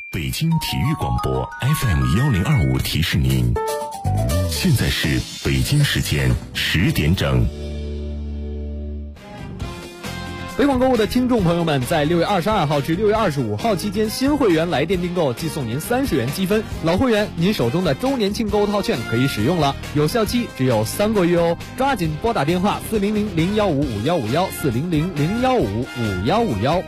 北京体育广播 FM1025提示您，现在是北京时间10点整。 北广购物的听众朋友们，在6月22号至6月25号期间，新会员来电订购即送您30元积分，老会员您手中的周年庆购物套券可以使用了，有效期只有3个月哦，抓紧拨打电话400-0155-5151，400-0155-5151。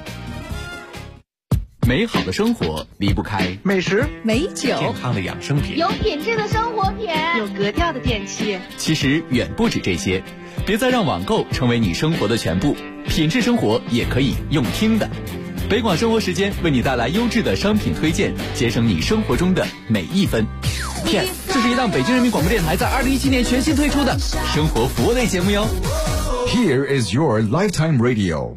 美好的生活离不开美食、 美酒、 健康的养生品， 有品质的生活品， 有格调的电器。 其实远不止这些，别再让网购成为你生活的全部，品质生活也可以用听的。北广生活时间为你带来优质的商品推荐，节省你生活中的每一分。Yes， 这是一档北京人民广播电台在2017年全新推出的生活服务类节目哟。 Here is your lifetime radio。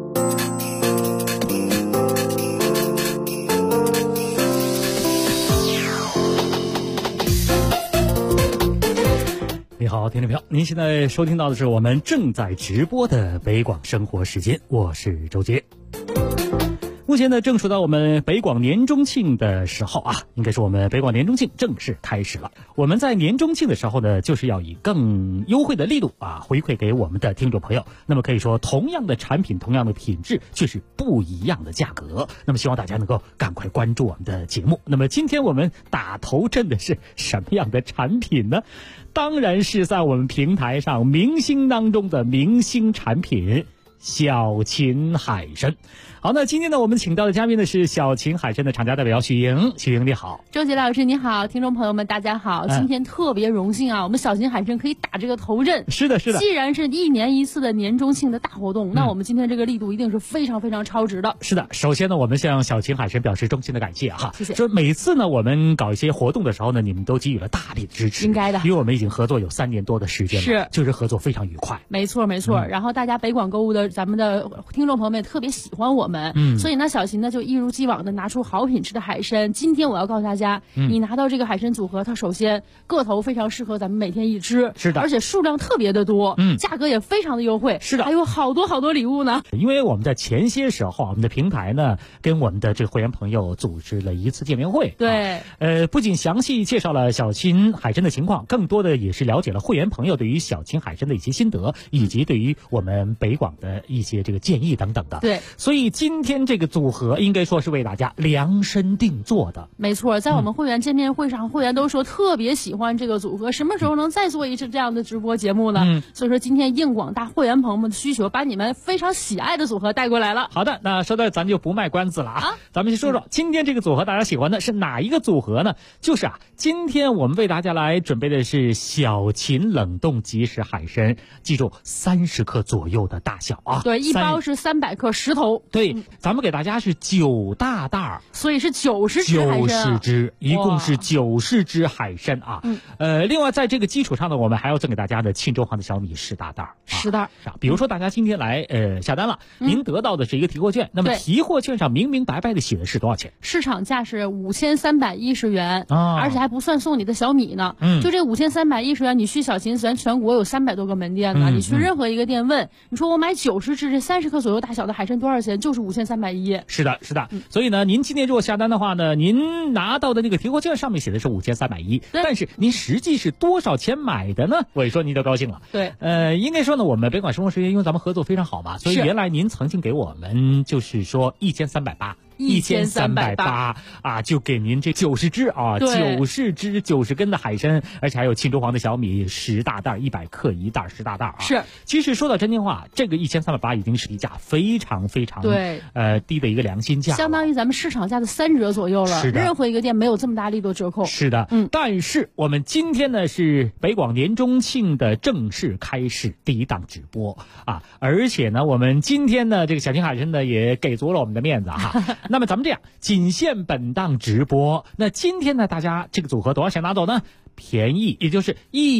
你好，听众朋友，您现在收听到的是我们正在直播的北广生活时间，我是周杰。目前呢，正处到我们北广年中庆的时候啊，应该是我们北广年中庆正式开始了。我们在年中庆的时候呢，就是要以更优惠的力度啊，回馈给我们的听众朋友。那么可以说，同样的产品，同样的品质，却是不一样的价格。那么希望大家能够赶快关注我们的节目。那么今天我们打头阵的是什么样的产品呢？当然是在我们平台上明星当中的明星产品小秦海参。好，那今天呢，我们请到的嘉宾呢是小秦海参的厂家代表许莹。许莹你好。 周杰老师你好，听众朋友们大家好。今天特别荣幸啊，我们小秦海参可以打这个头阵。 是的，是的。 既然是1年一次的年中庆的大活动，那我们今天这个力度一定是非常非常超值的。 是的，首先呢，我们向小秦海参表示衷心的感谢哈。 谢谢。 说每次呢，我们搞一些活动的时候呢，你们都给予了大力的支持。 应该的， 因为我们已经合作有3年多的时间了， 是， 就是合作非常愉快。 没错，没错。然后大家北广购物的咱们的听众朋友们也特别喜欢我们，所以呢，小秦呢就一如既往的拿出好品质的海参。今天我要告诉大家，你拿到这个海参组合，它首先个头非常适合咱们每天一吃， 是的， 而且数量特别的多，价格也非常的优惠， 是的， 还有好多好多礼物呢。 因为我们在前些时候，我们的平台呢跟我们的这个会员朋友组织了一次见面会， 对， 不仅详细介绍了小秦海参的情况，更多的也是了解了会员朋友对于小秦海参的一些心得，以及对于我们北广的一些这个建议等等的。 对， 所以今天这个组合应该说是为大家量身定做的。 没错，在我们会员见面会上，会员都说特别喜欢这个组合，什么时候能再做一次这样的直播节目呢？所以说今天应广大会员朋友们的需求，把你们非常喜爱的组合带过来了。 好的，那说到咱就不卖关子了啊，咱们先说说今天这个组合大家喜欢的是哪一个组合呢？就是今天我们为大家来准备的是小秦冷冻即食海参，记住30克左右的大小啊。 对，一包是300克10头。 对，咱们给大家是9大袋， 所以是90只海参，90 只，一共是90只海参啊。另外在这个基础上呢，我们还要赠给大家的庆州行的小米10大袋 ，10袋。 比如说大家今天来下单了，您得到的是一个提货券，那么提货券上明明白白的写的是多少钱？ 市场价是5310元，而且还不算送你的小米呢。就这5310元，你去小秦咱全国有300多个门店呢，你去任何一个店问，你说我买90只这30克左右大小的海参多少钱？就是5310。 是的，是的。所以呢，您今天如果下单的话呢，您拿到的那个提货券上面写的是5310，但是您实际是多少钱买的呢？我一说您就高兴了。 对， 应该说呢，我们北广生活时间因为咱们合作非常好嘛，所以原来您曾经给我们就是说1380啊，就给您这90只啊，90只90根的海参，而且还有庆州黄的小米10大袋，100克一袋，10大袋啊。 是， 其实说到真心话，这个1380已经是低价非常非常低的一个良心价， 相当于咱们市场价的3折左右了。 是的， 任何一个店没有这么大力度折扣。 是的，但是我们今天呢是北广年中庆的正式开始第一档直播啊，而且呢我们今天呢这个小秦海参呢也给足了我们的面子哈。那么咱们这样，仅限本档直播。那今天呢，大家这个组合多少钱拿走呢？便宜，也就是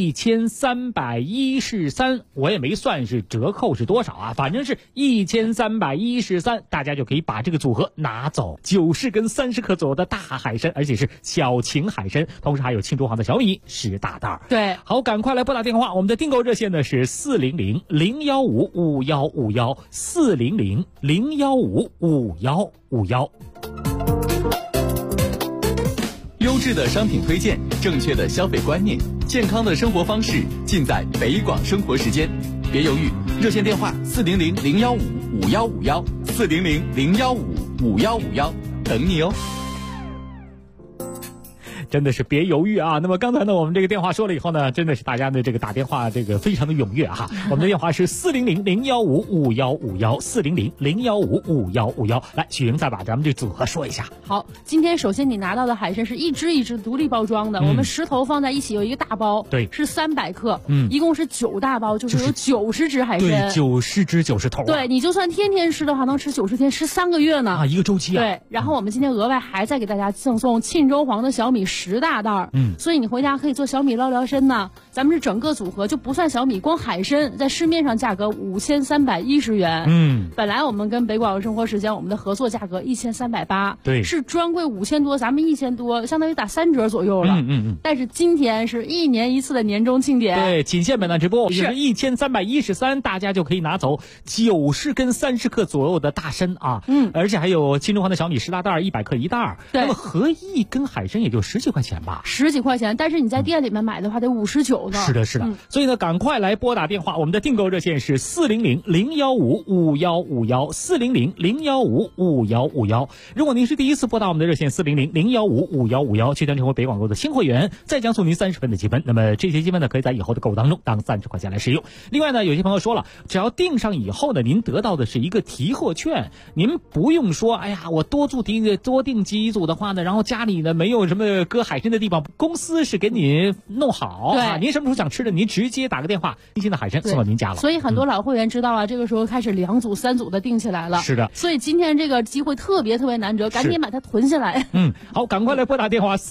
1313，我也没算是折扣是多少啊，反正是1313，大家就可以把这个组合拿走，90根30克左右的大海参，而且是小秦海参，同时还有庆州行的小米10大袋。 对， 好，赶快来拨打电话，我们的订购热线呢是400-015-5151，400-015-5151。 质的商品推荐，正确的消费观念，健康的生活方式，尽在北广生活时间。别犹豫，热线电话400-015-5151，400-015-5151，等你哦。 真的是别犹豫啊！那么刚才呢，我们这个电话说了以后呢，真的是大家的这个打电话这个非常的踊跃哈。我们的电话是400-015-5151，400-015-5151。来，许莹再把咱们这组合说一下。 好，今天首先你拿到的海参是一只一只独立包装的，我们10头放在一起有一个大包， 对， 是300克，一共是9大包，就是有90只海参， 对，90只90头， 对，你就算天天吃的话，能吃90天，吃3个月呢啊，一个周期啊。 对，然后我们今天额外还再给大家赠送沁州黄的小米10大袋，所以你回家可以做小米捞辽参呢。咱们是整个组合就不算小米，光海参在市面上价格5310元，本来我们跟北广生活时间我们的合作价格1380， 对， 是专柜5000多，咱们1000多，相当于打3折左右了，但是今天是1年1次的年终庆典， 对，仅限本档直播，是1313，大家就可以拿走90根30克左右的大参啊，而且还有沁州黄的小米10大袋，100克1袋，那么合一根海参也就10几块钱吧 ，10几块钱，但是你在店里面买的话得59呢。 是的，是的，所以呢，赶快来拨打电话，我们的订购热线是400-015-5151，400-015-5151。如果您是第一次拨打我们的热线400-015-5151，确定成为北广购的新会员，再将送您30分的积分。那么这些积分呢，可以在以后的购物当中当30块钱来使用。另外呢，有些朋友说了，只要订上以后呢，您得到的是一个提货券，您不用说，哎呀，我多订几组的话呢，然后家里呢没有什么搁海参的地方，公司是给你弄好， 对， 您什么时候想吃的，您直接打个电话，新鲜的海参送到您家了。 所以很多老会员知道啊，这个时候开始2组3组的订起来了。 是的， 所以今天这个机会特别难得，赶紧把它囤下来。 好，赶快来拨打电话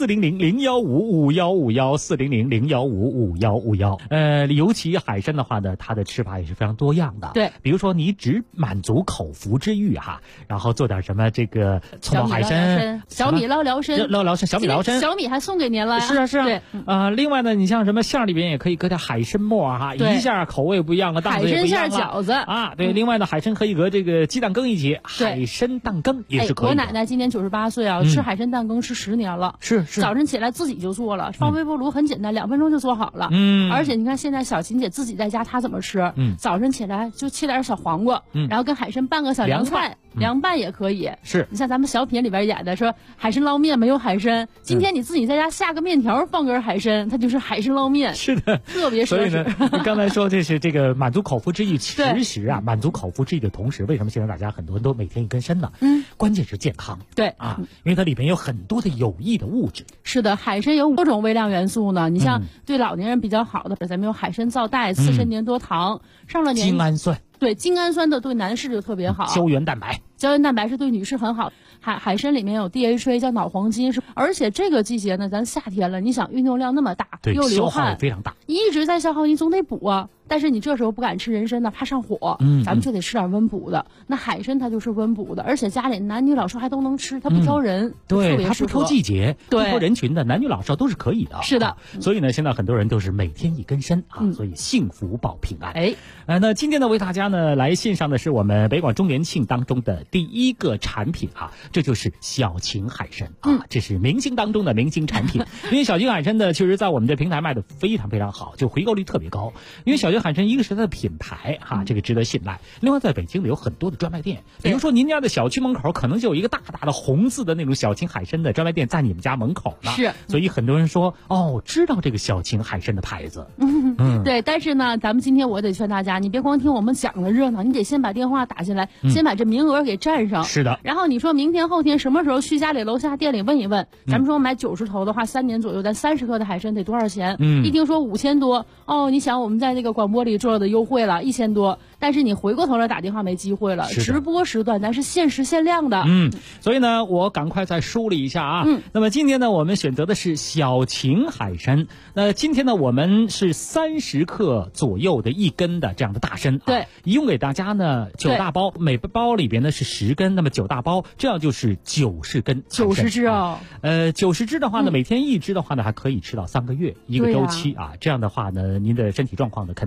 400-015-5151，400-015-5151。尤其海参的话呢，它的吃法也是非常多样的。 对， 比如说你只满足口腹之欲哈，然后做点什么这个葱爆海参、 小米捞辽参、 小米辽参， 小米还送给您了呀。 是啊， 对， 另外呢，你像什么馅里边也可以搁点海参末哈，一下口味不一样了，档次也不一样了。 海参馅饺子啊，对，另外呢，海参可以和这个鸡蛋羹一起，海参蛋羹也是可以的。 我奶奶今年98岁啊，吃海参蛋羹吃10年了， 是早晨起来自己就做了，放微波炉很简单，2分钟就做好了。而且你看现在小琴姐自己在家她怎么吃？早晨起来就切点小黄瓜，然后跟海参拌个小凉菜，凉拌也可以。 是你像咱们小品里边演的说海参捞面没有海参，今天你自己在家下个面条放根海参，它就是海参捞面。 是的， 特别所以呢，你刚才说这是这个满足口腹之欲，其实啊，满足口腹之欲的同时，为什么现在大家很多人都每天一根参呢？关键是健康。 对啊，因为它里面有很多的有益的物质。 是的，海参有多种微量元素呢。你像对老年人比较好的，咱们有海参皂苷、刺参粘多糖，上了年精氨酸。 对，精氨酸的对男士就特别好。 胶原蛋白是对女士很好。海参里面有 DHA 叫脑黄金，而且这个季节呢，咱夏天了，你想运动量那么大，又流汗， 消耗也非常大， 一直在消耗，你总得补啊。但是你这时候不敢吃人参呢，怕上火，咱们就得吃点温补的。那海参它就是温补的，而且家里男女老少还都能吃，它不挑人， 对，它不挑季节，不挑人群的，男女老少都是可以的。 是的， 所以呢，现在很多人都是每天一根参啊，所以幸福保平安。那今天呢，为大家呢来献上的是我们北广周年庆当中的第一个产品啊，这就是小秦海参啊，这是明星当中的明星产品。因为小秦海参呢，确实在我们的平台卖的非常非常好，就回购率特别高。因为小秦海参一个是它的品牌哈，这个值得信赖。另外，在北京呢有很多的专卖店，比如说您家的小区门口可能就有一个大大的红字的那种小秦海参的专卖店在你们家门口呢。 是， 所以很多人说知道这个小秦海参的牌子。 对，但是呢，咱们今天我得劝大家，你别光听我们讲的热闹，你得先把电话打进来，先把这名额给占上。 是的。 然后你说明天后天什么时候去家里楼下店里问一问，咱们说买90头的话，3年左右，咱30克的海参得多少钱？一听说5000多，你想我们在那个广播里做的优惠了1000多，但是你回过头来打电话没机会了。直播时段咱是限时限量的。 所以呢，我赶快再梳理一下啊。那么今天呢，我们选择的是小秦海参。那今天呢，我们是30克左右的一根的这样的大参。 对， 一共给大家呢9大包，每包里边呢是10根，那么9大包，这样就是90根。 90只哦。 90只的话呢，每天1只的话呢，还可以吃到3个月，一个周期啊。这样的话呢，您的身体状况呢肯定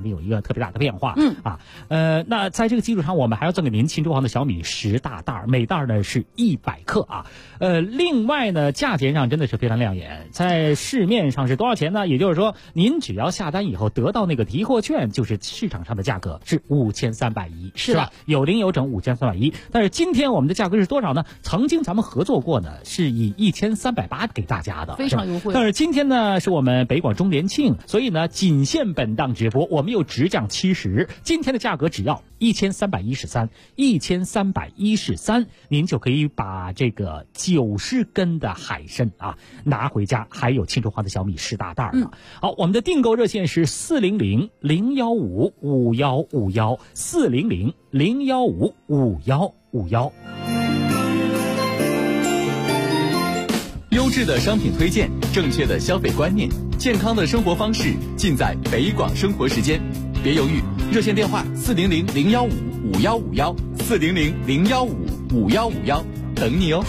定有一个特别大的变化。那在这个基础上，我们还要赠给您秦州行的小米10大袋，每袋呢是100克啊。另外呢，价钱上真的是非常亮眼，在市面上是多少钱呢？也就是说，您只要下单以后得到那个提货券，就是市场上的价格是5310，是吧？有零有整5310。但是今天我们的价格是多少呢？曾经咱们合作过呢，是以1380给大家的， 非常优惠。 但是今天呢，是我们北广周年庆，所以呢，仅限本档直播，我们又直降70，今天的价格只要1313，您就可以把这个90根的海参啊拿回家，还有秦州行的小米10大袋呢。好，我们的订购热线是400-015-5151，400-015-5151。 优质的商品推荐，正确的消费观念，健康的生活方式，尽在北广生活时间。别犹豫，热线电话400-015-5151，400-015-5151，等你哦。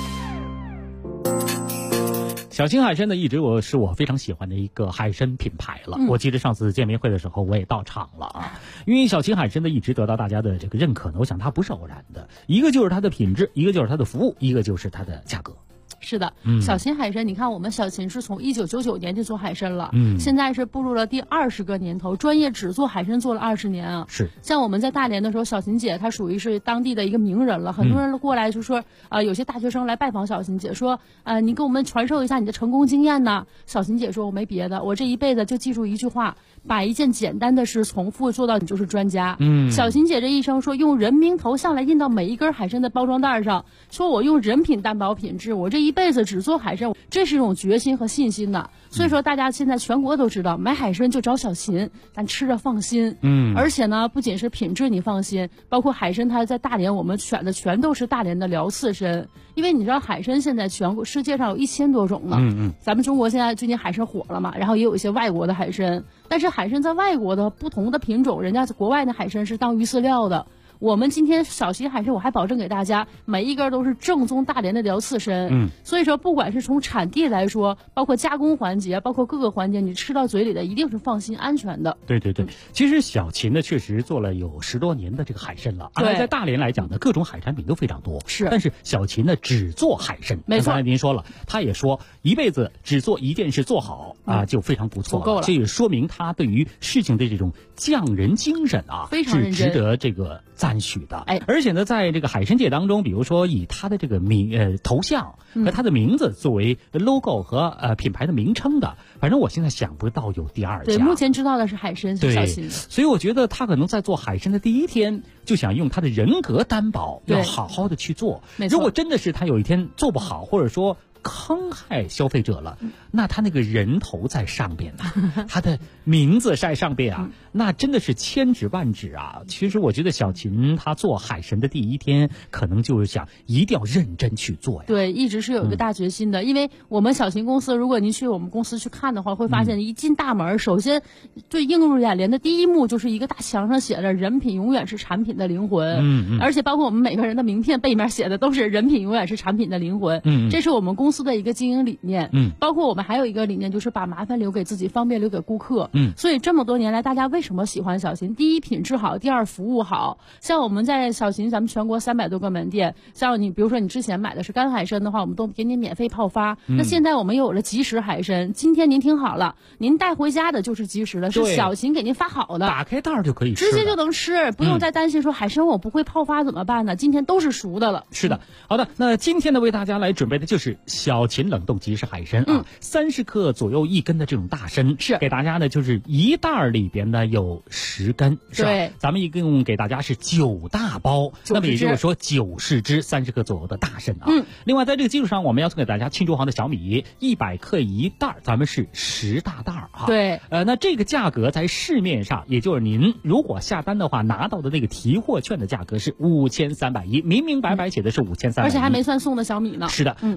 小秦海参呢，一直是我非常喜欢的一个海参品牌了。我记得上次见面会的时候，我也到场了啊。因为小秦海参呢，一直得到大家的这个认可呢，我想它不是偶然的，一个就是它的品质，一个就是它的服务，一个就是它的价格。 是的，小秦海参，你看我们小秦是从1999年就做海参了，现在是步入了第20个年头，专业只做海参做了20年啊。 是， 像我们在大连的时候，小秦姐她属于是当地的一个名人了，很多人过来就说，有些大学生来拜访小秦姐，说，你给我们传授一下你的成功经验呢。小秦姐说，我没别的，我这一辈子就记住一句话，把一件简单的事重复做到你就是专家。小秦姐这一生说，用人名头像来印到每一根海参的包装袋上，说我用人品担保品质，我这一辈子只做海参，这是一种决心和信心的。所以说大家现在全国都知道，买海参就找小秦，咱吃着放心。而且呢，不仅是品质你放心，包括海参它在大连我们选的全都是大连的辽刺参，因为你知道海参现在全国世界上有1000多种呢。咱们中国现在最近海参火了嘛，然后也有一些外国的海参，但是海参在外国的不同的品种，人家国外的海参是当鱼饲料的。我们今天小秦海参，我还保证给大家每一根都是正宗大连的辽刺参。所以说不管是从产地来说，包括加工环节，包括各个环节，你吃到嘴里的一定是放心安全的。 对，其实小秦呢确实做了有10多年的这个海参了，而在大连来讲呢，各种海产品都非常多。是，但是小秦呢只做海参。没错，刚才您说了，他也说一辈子只做一件事做好就非常不错了，够了。这也说明他对于事情的这种匠人精神非常认真， 是值得这个赞许的。而且呢，在这个海参界当中，比如说以他的这个头像和他的名字作为 logo 和品牌的名称的，反正我现在想不到有第二家。 对，目前知道的是海参是小秦。 所以我觉得他可能在做海参的第一天就想用他的人格担保，要好好的去做。如果真的是他有一天做不好，或者说坑害消费者了，那他那个人头在上边他的名字在上边那真的是千指万指啊。其实我觉得小秦他做海参的第一天，可能就是想一定要认真去做呀。 对，一直是有一个大决心的。因为我们小秦公司，如果您去我们公司去看的话，会发现一进大门，首先最映入眼帘的第一幕就是一个大墙上写着人品永远是产品的灵魂。而且包括我们每个人的名片背面写的都是人品永远是产品的灵魂。这是我们公司的一个经营理念。包括我们还有一个理念，就是把麻烦留给自己，方便留给顾客。所以这么多年来，大家为什么喜欢小秦？第一，品质好；第二，服务好。像我们在小秦，咱们全国300多个门店，像你比如说你之前买的是干海参的话，我们都给你免费泡发。那现在我们有了即食海参，今天您听好了，您带回家的就是即食的，是小秦给您发好的， 打开袋就可以吃， 直接就能吃，不用再担心说海参我不会泡发怎么办呢？今天都是熟的了。 是的，好的，那今天呢为大家来准备的就是小秦冷冻即食海参30克左右1根的这种大参，是给大家呢就是一袋里边呢有10根，是吧？对，咱们一共给大家是9大包，那么也就是说90只30克左右的大参另外在这个基础上，我们要送给大家庆州行的小米100克1袋，咱们是10大袋对， 那这个价格在市面上，也就是您如果下单的话拿到的那个提货券的价格是5310，明明白白写的是5310， 而且还没算送的小米呢。 是的，那么今天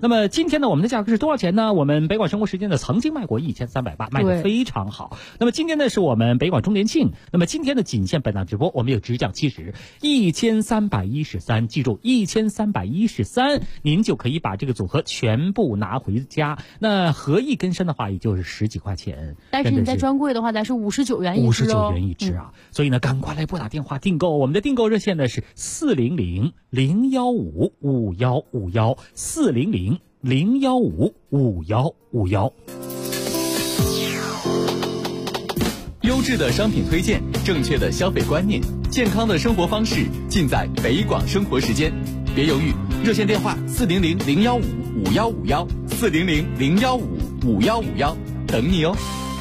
天呢，我们的价格是多少钱呢？我们北广生活时间呢曾经卖过1380，卖得非常好。那么今天呢是我们北广周年庆，那么今天的仅限本档直播，我们有直降70 1313，记住1313，您就可以把这个组合全部拿回家。那合一根身的话，也就是10几块钱。 但是你在专柜的话，咱是59元一支 59元一支啊！所以呢，赶快来拨打电话订购。我们的订购热线呢是400-015-5151，400-015-5151。 优质的商品推荐，正确的消费观念，健康的生活方式，尽在北广生活时间。别犹豫，热线电话400-015-5151，400-015-5151，等你哦。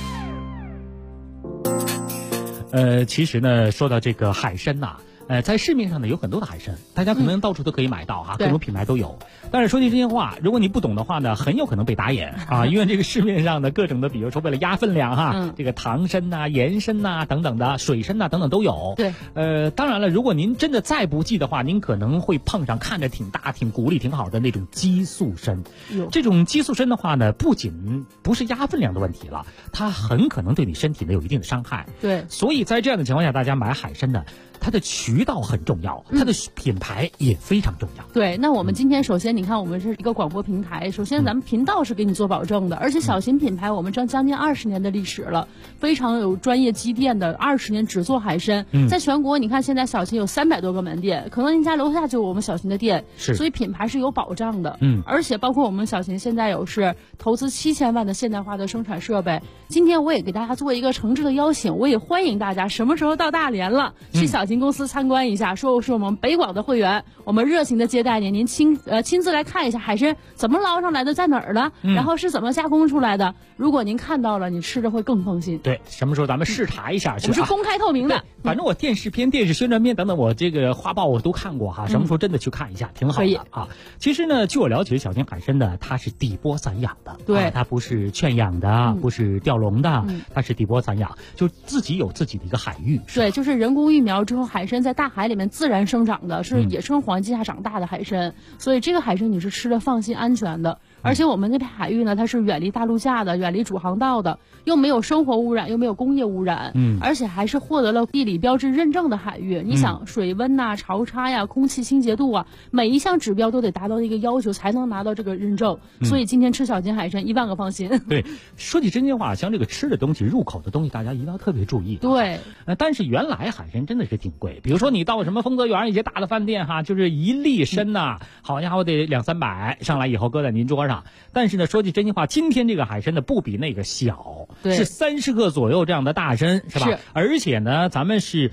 其实呢，说到这个海参呐，在市面上呢有很多的海参，大家可能到处都可以买到哈，各种品牌都有。但是说句真心话，如果你不懂的话呢，很有可能被打眼啊，因为这个市面上的各种的，比如说为了压分量哈，这个糖参呐、盐参呐等等的，水参呐等等都有。 对， 当然了，如果您真的再不济的话，您可能会碰上看着挺大、挺骨力挺好的那种激素参。这种激素参的话呢，不仅不是压分量的问题了，它很可能对你身体呢有一定的伤害。 对， 所以在这样的情况下，大家买海参呢，它的渠道很重要，它的品牌也非常重要。 对，那我们今天首先你看，我们是一个广播平台，首先咱们频道是给你做保证的，而且小型品牌我们将近20年的历史了，非常有专业积淀的，20年只做海参。在全国你看现在小型有300多个门店，可能您家楼下就有我们小型的店，所以品牌是有保障的。而且包括我们小型现在有是投资7000万的现代化的生产设备。今天我也给大家做一个诚挚的邀请，我也欢迎大家什么时候到大连了，去小型公司参观一下，说是我们北广的会员，我们热情的接待您，您亲自来看一下海参怎么捞上来的，在哪儿的，然后是怎么加工出来的。如果您看到了，你吃着会更放心。 对，什么时候咱们视察一下去？ 我们是公开透明的。 反正我电视片、电视宣传片等等，我这个画报我都看过哈。什么时候真的去看一下，挺好的啊。其实呢，据我了解，小型海参呢，它是底波散养的， 对， 它不是圈养的，不是钓笼的，它是底波散养，就自己有自己的一个海域。 对，就是人工育苗之后，海参在大海里面自然生长的，是野生环境下长大的海参，所以这个海参你是吃的放心安全的。而且我们那片海域呢，它是远离大陆架的，远离主航道的，又没有生活污染，又没有工业污染，而且还是获得了地理标志认证的海域。你想水温呐、潮差呀、空气清洁度啊，每一项指标都得达到一个要求才能拿到这个认证。所以今天吃小型海参1万个放心。 对，说起真心话，像这个吃的东西、入口的东西，大家一定要特别注意。 对， 但是原来海参真的是挺贵，比如说你到什么丰泽园一些大的饭店哈，就是一粒参呐，好家伙得200-300，上来以后搁在您桌上。但是呢，说句真心话，今天这个海参呢不比那个小，是30克左右这样的大参，是吧？是。而且呢，咱们是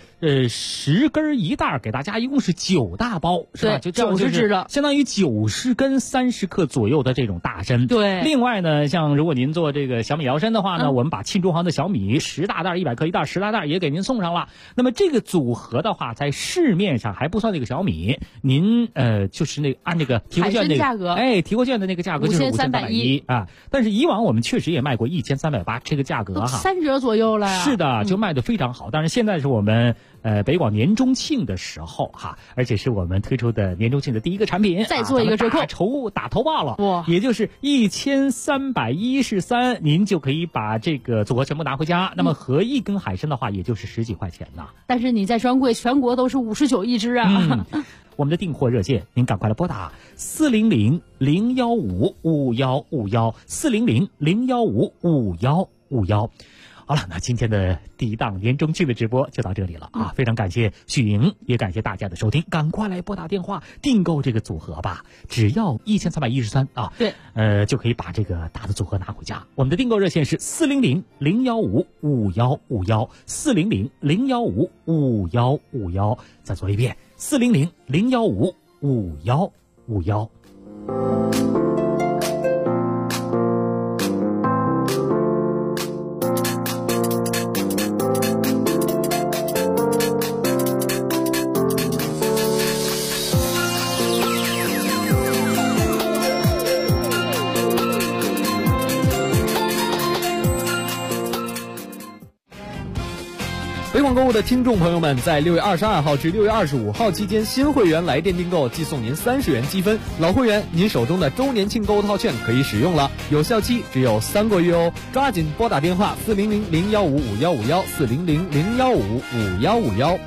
10根一袋，给大家一共是9大包，是吧？就 90只的， 相当于90根30克左右的这种大参。 对。 另外呢，像如果您做这个小米摇参的话呢，我们把沁中行的小米10大袋100克一袋，10大袋也给您送上了。那么这个组合的话，在市面上还不算那个小米，您就是那个按这个提货券那个价格， 提货券的那个价格就是5310啊。但是以往我们确实也卖过1380这个价格哈 ，3折左右了呀。 是的，就卖得非常好。但是现在是我们北广年中庆的时候哈，而且是我们推出的年中庆的第一个产品， 再做一个折扣， 打头报了， 哇， 也就是1313，您就可以把这个组合全部拿回家。那么合一根海参的话，也就是10几块钱呢。 但是你在专柜全国都是59一只啊。 我们的订货热线，您赶快来拨打400-015-5151，400-015-5151。好了，那今天的第一档年中庆的直播就到这里了啊！非常感谢许莹，也感谢大家的收听，赶快来拨打电话订购这个组合吧，只要1313啊！ 对， 就可以把这个大的组合拿回家。我们的订购热线是400-015-5151，400-015-5151。再说一遍，400-015-5151。 北广购物的听众朋友们，在6月22号至6月25号期间，新会员来电订购即送您30元积分，老会员您手中的周年庆购物套券可以使用了，有效期只有3个月哦，抓紧拨打电话400-015-5151，400-015-5151。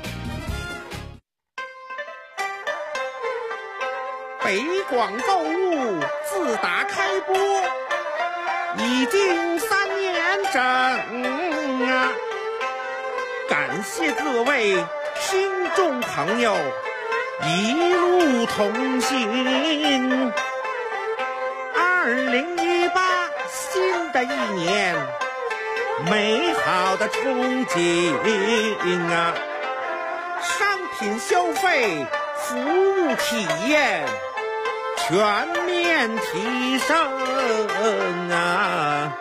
北广购物自打开播已经3年整啊，感谢各位听众朋友一路同行。2018新的一年，美好的憧憬啊，商品消费、服务体验全面提升啊！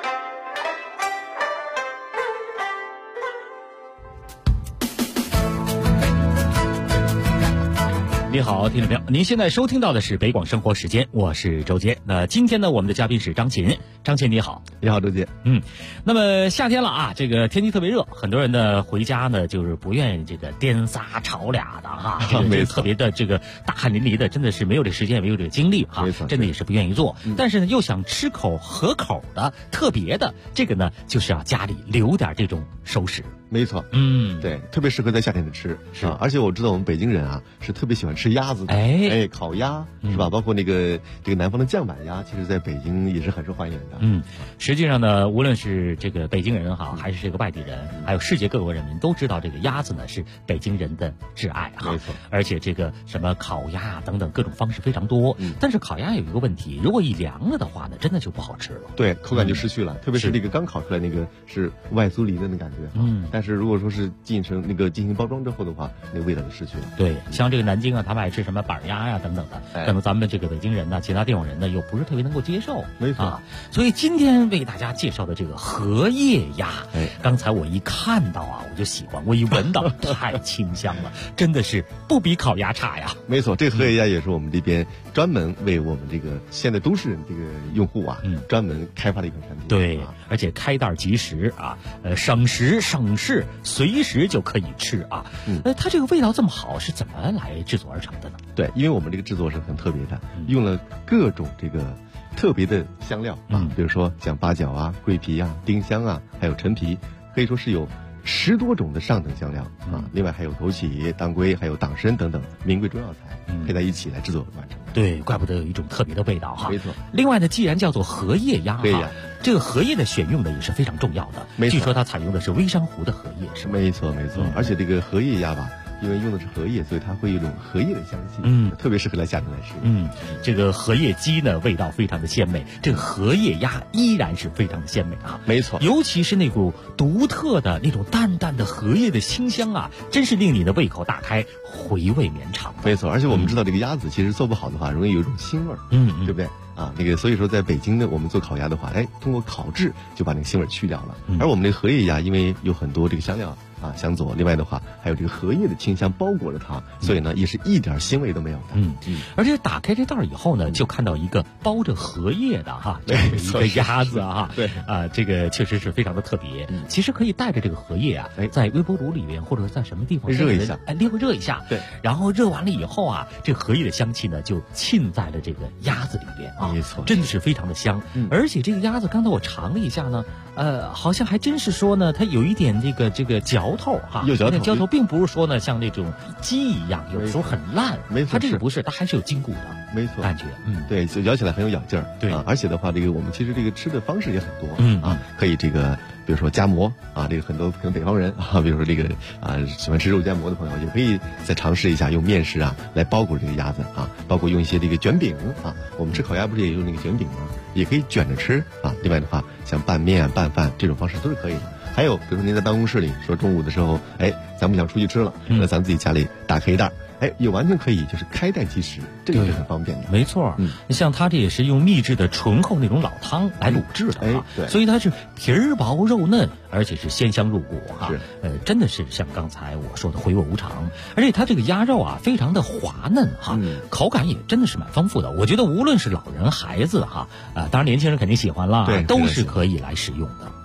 你好，听众朋友，您现在收听到的是北广生活时间，我是周杰。那今天呢，我们的嘉宾是张琴。张琴你好。 你好，周杰。 那么夏天了啊，这个天气特别热，很多人呢回家呢就是不愿意这个颠仨炒俩的哈，这个特别的这个大汗淋漓的，真的是没有这时间，也没有这个精力哈，真的也是不愿意做。但是呢，又想吃口合口的、特别的，这个呢就是要家里留点这种熟食。 没错，对，特别适合在夏天的吃，是啊。而且我知道我们北京人啊是特别喜欢吃鸭子的，烤鸭是吧？包括这个南方的酱板鸭，其实在北京也是很受欢迎的。 实际上呢，无论是这个北京人哈，还是这个外地人，还有世界各国人民都知道这个鸭子呢是北京人的挚爱哈。没错，而且这个什么烤鸭等等各种方式非常多。但是烤鸭有一个问题，如果一凉了的话呢，真的就不好吃了。对， 口感就失去了，特别是那个刚烤出来那个是外酥里嫩的感觉。但是如果说是进行包装之后的话，那个味道就失去了。 对，像这个南京啊，他们爱吃什么板鸭呀等等的，可能咱们这个北京人呢，其他地方人呢又不是特别能够接受。 没错所以今天为大家介绍的这个荷叶鸭，刚才我一看到啊，我就喜欢，我一闻到太清香了，真的是不比烤鸭差呀。 没错，这个荷叶鸭也是我们这边专门为我们这个现在都市这个用户啊，专门开发的一款产品。 对，而且开袋即食啊，省时省事，随时就可以吃啊。它这个味道这么好，是怎么来制作而成的呢？ 对，因为我们这个制作是很特别的，用了各种这个特别的香料啊，比如说像八角啊、桂皮啊、丁香啊，还有陈皮，可以说是有10多种的上等香料啊。另外还有枸杞、当归，还有党参等等名贵中药材配在一起来制作完成。 对，怪不得有一种特别的味道哈。 没错。 另外呢，既然叫做荷叶鸭哈，这个荷叶的选用呢也是非常重要的。据说它采用的是微珊瑚的荷叶，是吗？ 没错。而且这个荷叶鸭吧，因为用的是荷叶，所以它会有一种荷叶的香气，特别适合在夏天来吃。 这个荷叶鸡呢，味道非常的鲜美，这个荷叶鸭依然是非常的鲜美啊。 没错， 尤其是那股独特的那种淡淡的荷叶的清香啊，真是令你的胃口大开，回味绵长。 没错，而且我们知道这个鸭子其实做不好的话，容易有一种腥味儿，对不对？所以说在北京呢，我们做烤鸭的话，通过烤制就把那个腥味去掉了。而我们这个荷叶鸭，因为有很多这个香料香佐，另外的话还有这个荷叶的清香包裹着它，所以呢也是一点腥味都没有的。 而且打开这袋以后呢，就看到一个包着荷叶的这样的一个鸭子对这个确实是非常的特别。其实可以带着这个荷叶在微波炉里面或者在什么地方热一下， 热一下。对，然后热完了以后这个荷叶的香气呢就沁在了这个鸭子里边没错， 真的是非常的香。而且这个鸭子刚才我尝了一下呢，好像还真是说呢，它有一点这个嚼头有点嚼头，并不是说呢像那种鸡一样有时候很烂， 没错， 它这个不是，它还是有筋骨的， 没错， 感觉对，就咬起来很有咬劲儿。对而且的话，这个我们其实这个吃的方式也很多可以这个比如说夹馍这个很多可能北方人比如说这个喜欢吃肉夹馍的朋友，也可以再尝试一下用面食来包裹这个鸭子包括用一些这个卷饼我们吃烤鸭不是也用那个卷饼吗？也可以卷着吃另外的话，像拌面拌饭这种方式都是可以的。还有比如说您在办公室里说中午的时候咱们想出去吃了，那咱自己家里打开一袋也完全可以就是开袋即食，这个是很方便的。 没错，像它这也是用秘制的醇厚那种老汤来卤制的对， 所以它是皮儿薄肉嫩，而且是鲜香入骨真的是像刚才我说的回味无常。而且它这个鸭肉非常的滑嫩口感也真的是蛮丰富的。我觉得无论是老人孩子当然年轻人肯定喜欢啦，都是可以来使用的。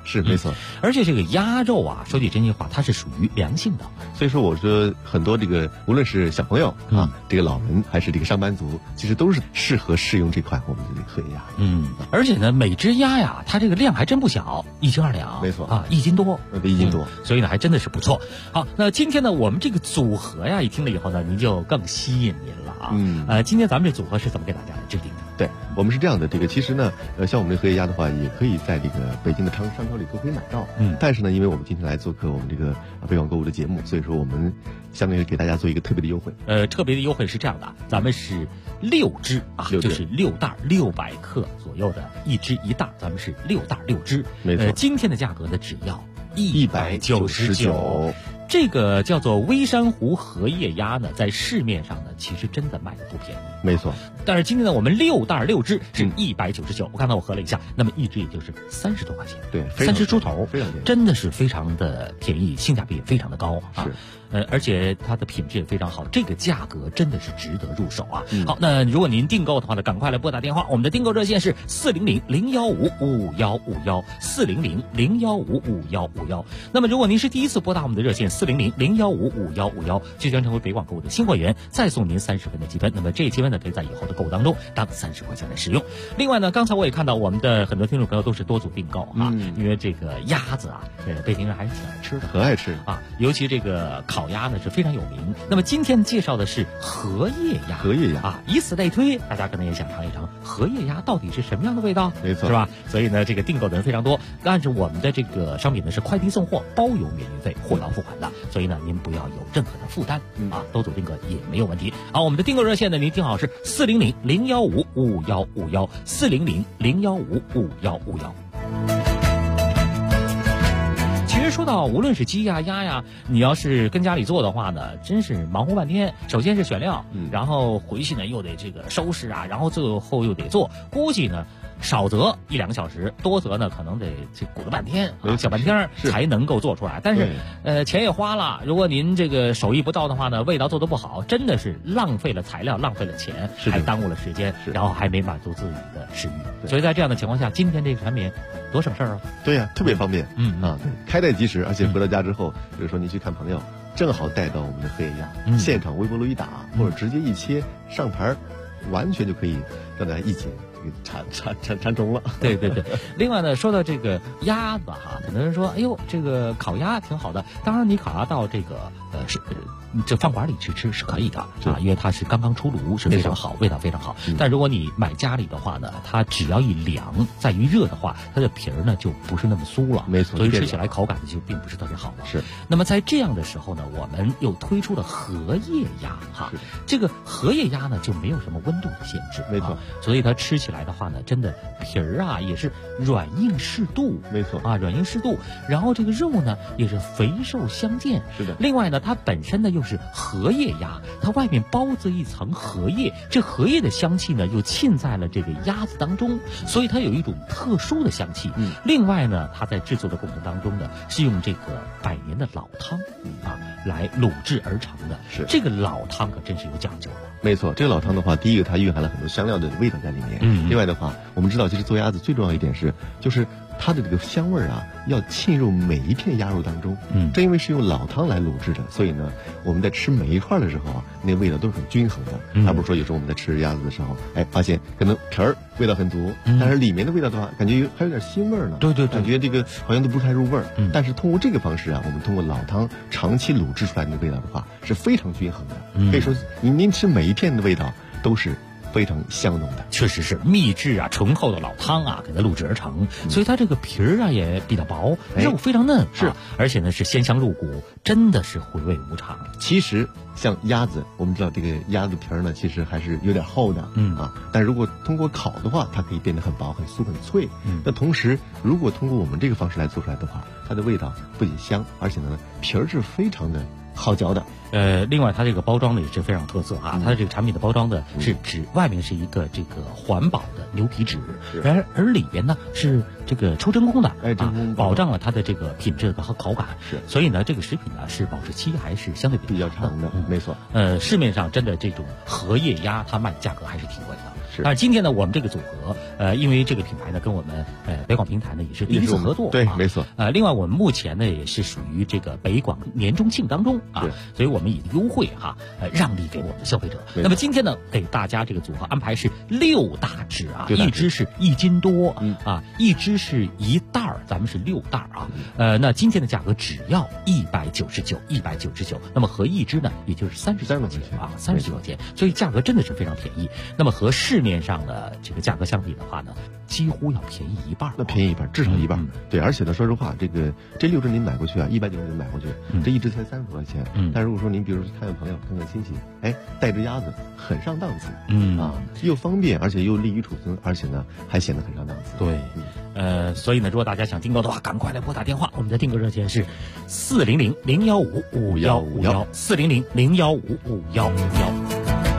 是没错。 而且这个鸭肉啊，说句真心话，它是属于凉性的， 所以说我说很多这个无论是小朋友啊，这个老人还是这个上班族，其实都是适用这款我们的荷叶鸭。 而且呢，每只鸭呀，它这个量还真不小，1斤2两， 没错啊，1斤多， 对，1斤多， 所以呢还真的是不错。好，那今天呢，我们这个组合呀，一听了以后呢，您就更吸引您了啊。今天咱们这组合是怎么给大家来制定的？ 对，我们是这样的，这个其实呢，像我们这荷叶鸭的话，也可以在这个北京的商超里都可以买到。但是呢，因为我们今天来做客我们这个北广购物的节目，所以说我们相当于给大家做一个特别的优惠。 特别的优惠是这样的，咱们是6只啊，就是6袋600克左右的，1只1袋，咱们是6袋6只。 没错。 今天的价格呢，只要199。这个叫做微山湖荷叶鸭呢，在市面上呢，其实真的卖的不便宜。 没错。 但是今天呢，我们6袋6只是199。我刚才我核了一下，那么1只也就是30多块钱。 对 ，30出头， 非常便宜， 真的是非常的便宜，性价比也非常的高啊。而且它的品质也非常好，这个价格真的是值得入手啊。好，那如果您订购的话呢，赶快来拨打电话，我们的订购热线是400-015-5151，400-015-5151。那么如果您是第一次拨打我们的热线400-015-5151，就将成为北广购物的新会员，再送您30分的积分。那么这积分呢，可以在以后的购物当中当30块钱来使用。另外呢，刚才我也看到我们的很多听众朋友都是多组订购啊，因为这个鸭子啊，北京人还是挺爱吃的， 很爱吃啊，尤其这个烤鸭呢是非常有名。那么今天介绍的是荷叶鸭，啊，以此类推，大家可能也想尝一尝荷叶鸭到底是什么样的味道， 没错， 是吧？所以呢，这个订购的人非常多，但是我们的这个商品呢是快递送货，包邮免运费，货到付款的，所以呢您不要有任何的负担啊，多组订购也没有问题。好，我们的订购热线呢，您听好是400-015-5151，400-015-5151。其实说到无论是鸡呀鸭呀，你要是跟家里做的话呢，真是忙活半天。首先是选料，然后回去呢又得这个收拾啊，然后最后又得做，估计呢少则1-2个小时，多则呢可能得这鼓了半天，小半天才能够做出来。但是钱也花了，如果您这个手艺不到的话呢，味道做得不好，真的是浪费了材料，浪费了钱，还耽误了时间，然后还没满足自己的食欲。所以在这样的情况下，今天这个产品多省事儿啊！ 对呀，特别方便，开袋即食，而且回到家之后，比如说您去看朋友，正好带到我们的荷叶鸭，现场微波炉一打，或者直接一切上盘，完全就可以让大家一起馋中了。 对对对。另外呢，说到这个鸭子哈，很多人说，哎呦，这个烤鸭挺好的。当然，你烤鸭到这个这饭馆里去吃是可以的啊，因为它是刚刚出炉，是非常好，味道非常好。但如果你买家里的话呢，它只要一凉，再一热的话，它的皮儿呢就不是那么酥了， 没错， 所以吃起来口感就并不是特别好了。 是。 那么在这样的时候呢，我们又推出了荷叶鸭哈，这个荷叶鸭呢就没有什么温度的限制， 没错， 所以它吃起来的话呢，真的皮儿啊也是软硬适度， 没错啊，软硬适度。然后这个肉呢也是肥瘦相间， 是的。 另外呢，它本身呢又是荷叶鸭，它外面包着一层荷叶，这荷叶的香气呢又浸在了这个鸭子当中，所以它有一种特殊的香气。另外呢，它在制作的过程当中呢，是用这个100年的老汤来卤制而成的。 是这个老汤可真是有讲究了。 没错，这个老汤的话，第一个它蕴含了很多香料的味道在里面。另外的话，我们知道其实做鸭子最重要一点就是它的这个香味啊，要沁入每一片鸭肉当中。正因为是用老汤来卤制的，所以呢，我们在吃每一块的时候啊，那个味道都是很均衡的。而不是说有时候我们在吃鸭子的时候，发现可能皮儿味道很足，但是里面的味道的话，感觉还有点腥味呢。 对， 感觉这个好像都不太入味儿。但是通过这个方式啊，我们通过老汤长期卤制出来的味道的话，是非常均衡的。可以说您吃每一片的味道都是非常香浓的， 确实是秘制啊，醇厚的老汤啊，给它录制而成，所以它这个皮儿啊也比较薄，肉非常嫩， 是， 而且呢是鲜香入骨，真的是回味无常。 其实像鸭子，我们知道这个鸭子皮儿呢，其实还是有点厚的，但如果通过烤的话，它可以变得很薄、很酥、很脆。那同时，如果通过我们这个方式来做出来的话，它的味道不仅香，而且呢皮儿是非常的好嚼的。 另外它这个包装呢也是非常特色啊，它的这个产品的包装呢是纸外面是一个这个环保的牛皮纸，而里边呢是这个抽真空的，保障了它的这个品质和口感。 是， 所以呢这个食品呢是保质期还是相对比较长的。 没错。 市面上真的这种荷叶鸭它卖价格还是挺贵的。 但是今天呢，我们这个组合，因为这个品牌呢跟我们北广平台呢也是第一次合作， 对，没错。 另外我们目前呢也是属于这个北广年中庆当中啊，所以我们以优惠让利给我们的消费者。那么今天呢，给大家这个组合安排是6大支啊，一支是1斤多一支是1袋儿，咱们是6袋啊。那今天的价格只要199，那么合一支呢也就是30块钱啊，30块钱，所以价格真的是非常便宜。那么和市面上的这个价格相比的话呢，几乎要便宜一半。 那便宜一半，至少一半。对，而且呢，说实话，这6支您买过去啊，199您买过去，这一支才30多块钱。但如果说您比如说看看朋友，看看亲戚，带只鸭子很上档次，又方便，而且又利于储存，而且呢还显得很上档次。 对，所以呢，如果大家想订购的话，赶快来拨打电话，我们的订购热线是400-015-5151，400-015-5151。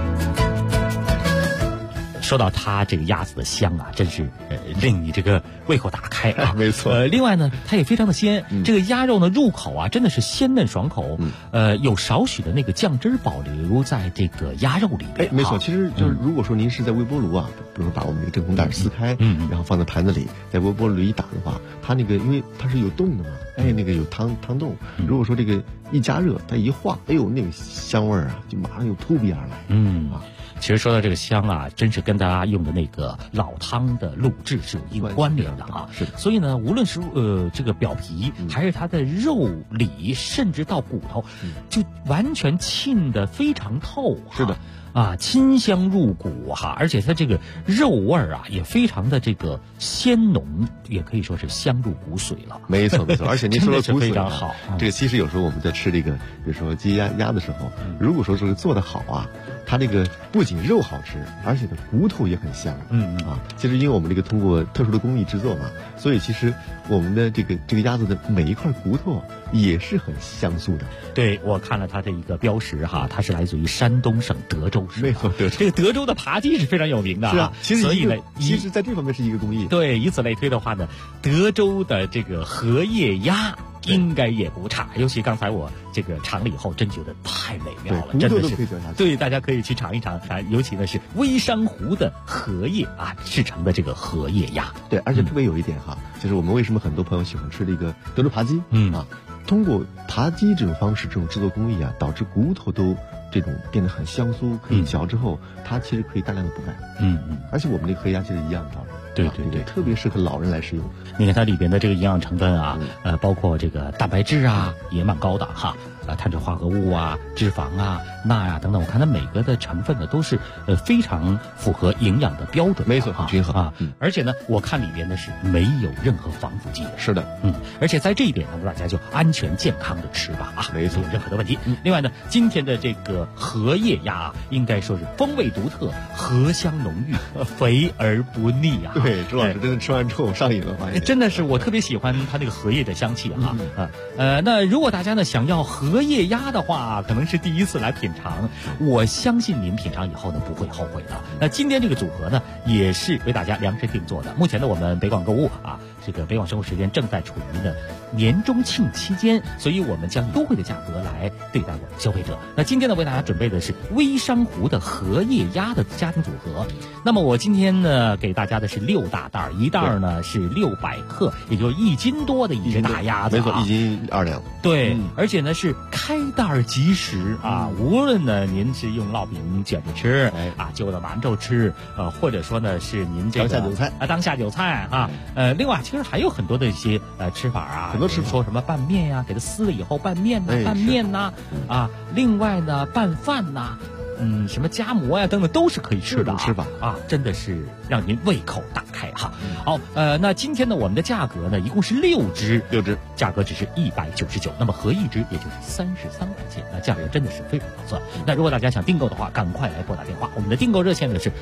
说到它这个鸭子的香啊，真是令你这个胃口打开啊！ 没错。 另外呢，它也非常的鲜，这个鸭肉呢入口啊，真的是鲜嫩爽口，有少许的那个酱汁保留在这个鸭肉里边。 没错，其实就是如果说您是在微波炉啊，比如说把我们那个真空袋撕开，然后放在盘子里，在微波炉里一打的话，它那个因为它是有洞的嘛，那个有汤洞，如果说这个一加热，它一化，那个香味儿啊，就马上又扑鼻而来。 其实说到这个香啊，真是跟大家用的那个老汤的卤制是有一定关联的啊。 是的。 所以呢，无论是这个表皮，还是它的肉里，甚至到骨头，就完全沁得非常透。 是的。 清香入骨而且它这个肉味儿也非常的这个鲜浓，也可以说是香入骨髓了。 没错，而且您说的骨髓非常好。 这个其实有时候我们在吃这个，比如说鸡鸭的时候，如果说这个做得好啊，它这个不仅肉好吃，而且的骨头也很香。其实因为我们这个通过特殊的工艺制作嘛，所以其实我们的这个鸭子的每一块骨头也是很香酥的。 对，我看了它的一个标识它是来自于山东省德州市。 没错， 这个德州的扒鸡是非常有名的。 是啊， 所以呢， 其实在这方面是一个工艺。 对，以此类推的话呢，德州的这个荷叶鸭应该也不差。尤其刚才我这个尝了以后，真觉得太美妙了，真的是。对，大家可以去尝一尝尤其呢是微山湖的荷叶制成的这个荷叶鸭。 对，而且特别有一点就是我们为什么很多朋友喜欢吃这个德州扒鸡通过扒鸡这种方式，这种制作工艺导致骨头都这种变得很香酥，可以嚼之后，它其实可以大量的补钙。而且我们这个荷叶鸭其实一样的道理。 对， 特别适合老人来使用。 你看它里边的这个营养成分包括这个蛋白质也蛮高的碳水化合物脂肪钠等等，我看它每个的成分呢都是非常符合营养的标准。 没错，很均衡而且呢，我看里边呢是没有任何防腐剂的。 是的， 而且在这一点呢，大家就安全健康的吃吧没错， 没有任何的问题。另外呢，今天的这个荷叶鸭应该说是风味独特，荷香浓郁，肥而不腻对，周老师真的吃完之后上瘾了， 真的是我特别喜欢它那个荷叶的香气那如果大家呢想要荷叶鸭的话，可能是第一次来品尝，我相信您品尝以后呢不会后悔的。那今天这个组合呢也是为大家量身定做的。目前呢我们北广购物这个北广生活时间正在处于呢年中庆期间，所以我们将优惠的价格来对待我们消费者。那今天呢为大家准备的是微山湖的荷叶鸭的家庭组合。那么我今天呢给大家的是6大袋，一袋呢是600克，也就是1斤多的一只大鸭子。 没错，1斤2两。 对，而且呢是开袋即食无论呢您是用烙饼卷着吃就着馒头吃，或者说呢是您这个当下酒菜当下酒菜另外其实还有很多的一些吃法很多吃法， 说什么拌面呀，给它撕了以后拌面拌面另外呢拌饭什么夹馍呀等等都是可以吃的吃法真的是让您胃口大开好，那今天呢我们的价格呢一共是6支，价格只是199，那么合一支也就是33块钱，那价格真的是非常划算。那如果大家想订购的话，赶快来拨打电话，我们的订购热线呢是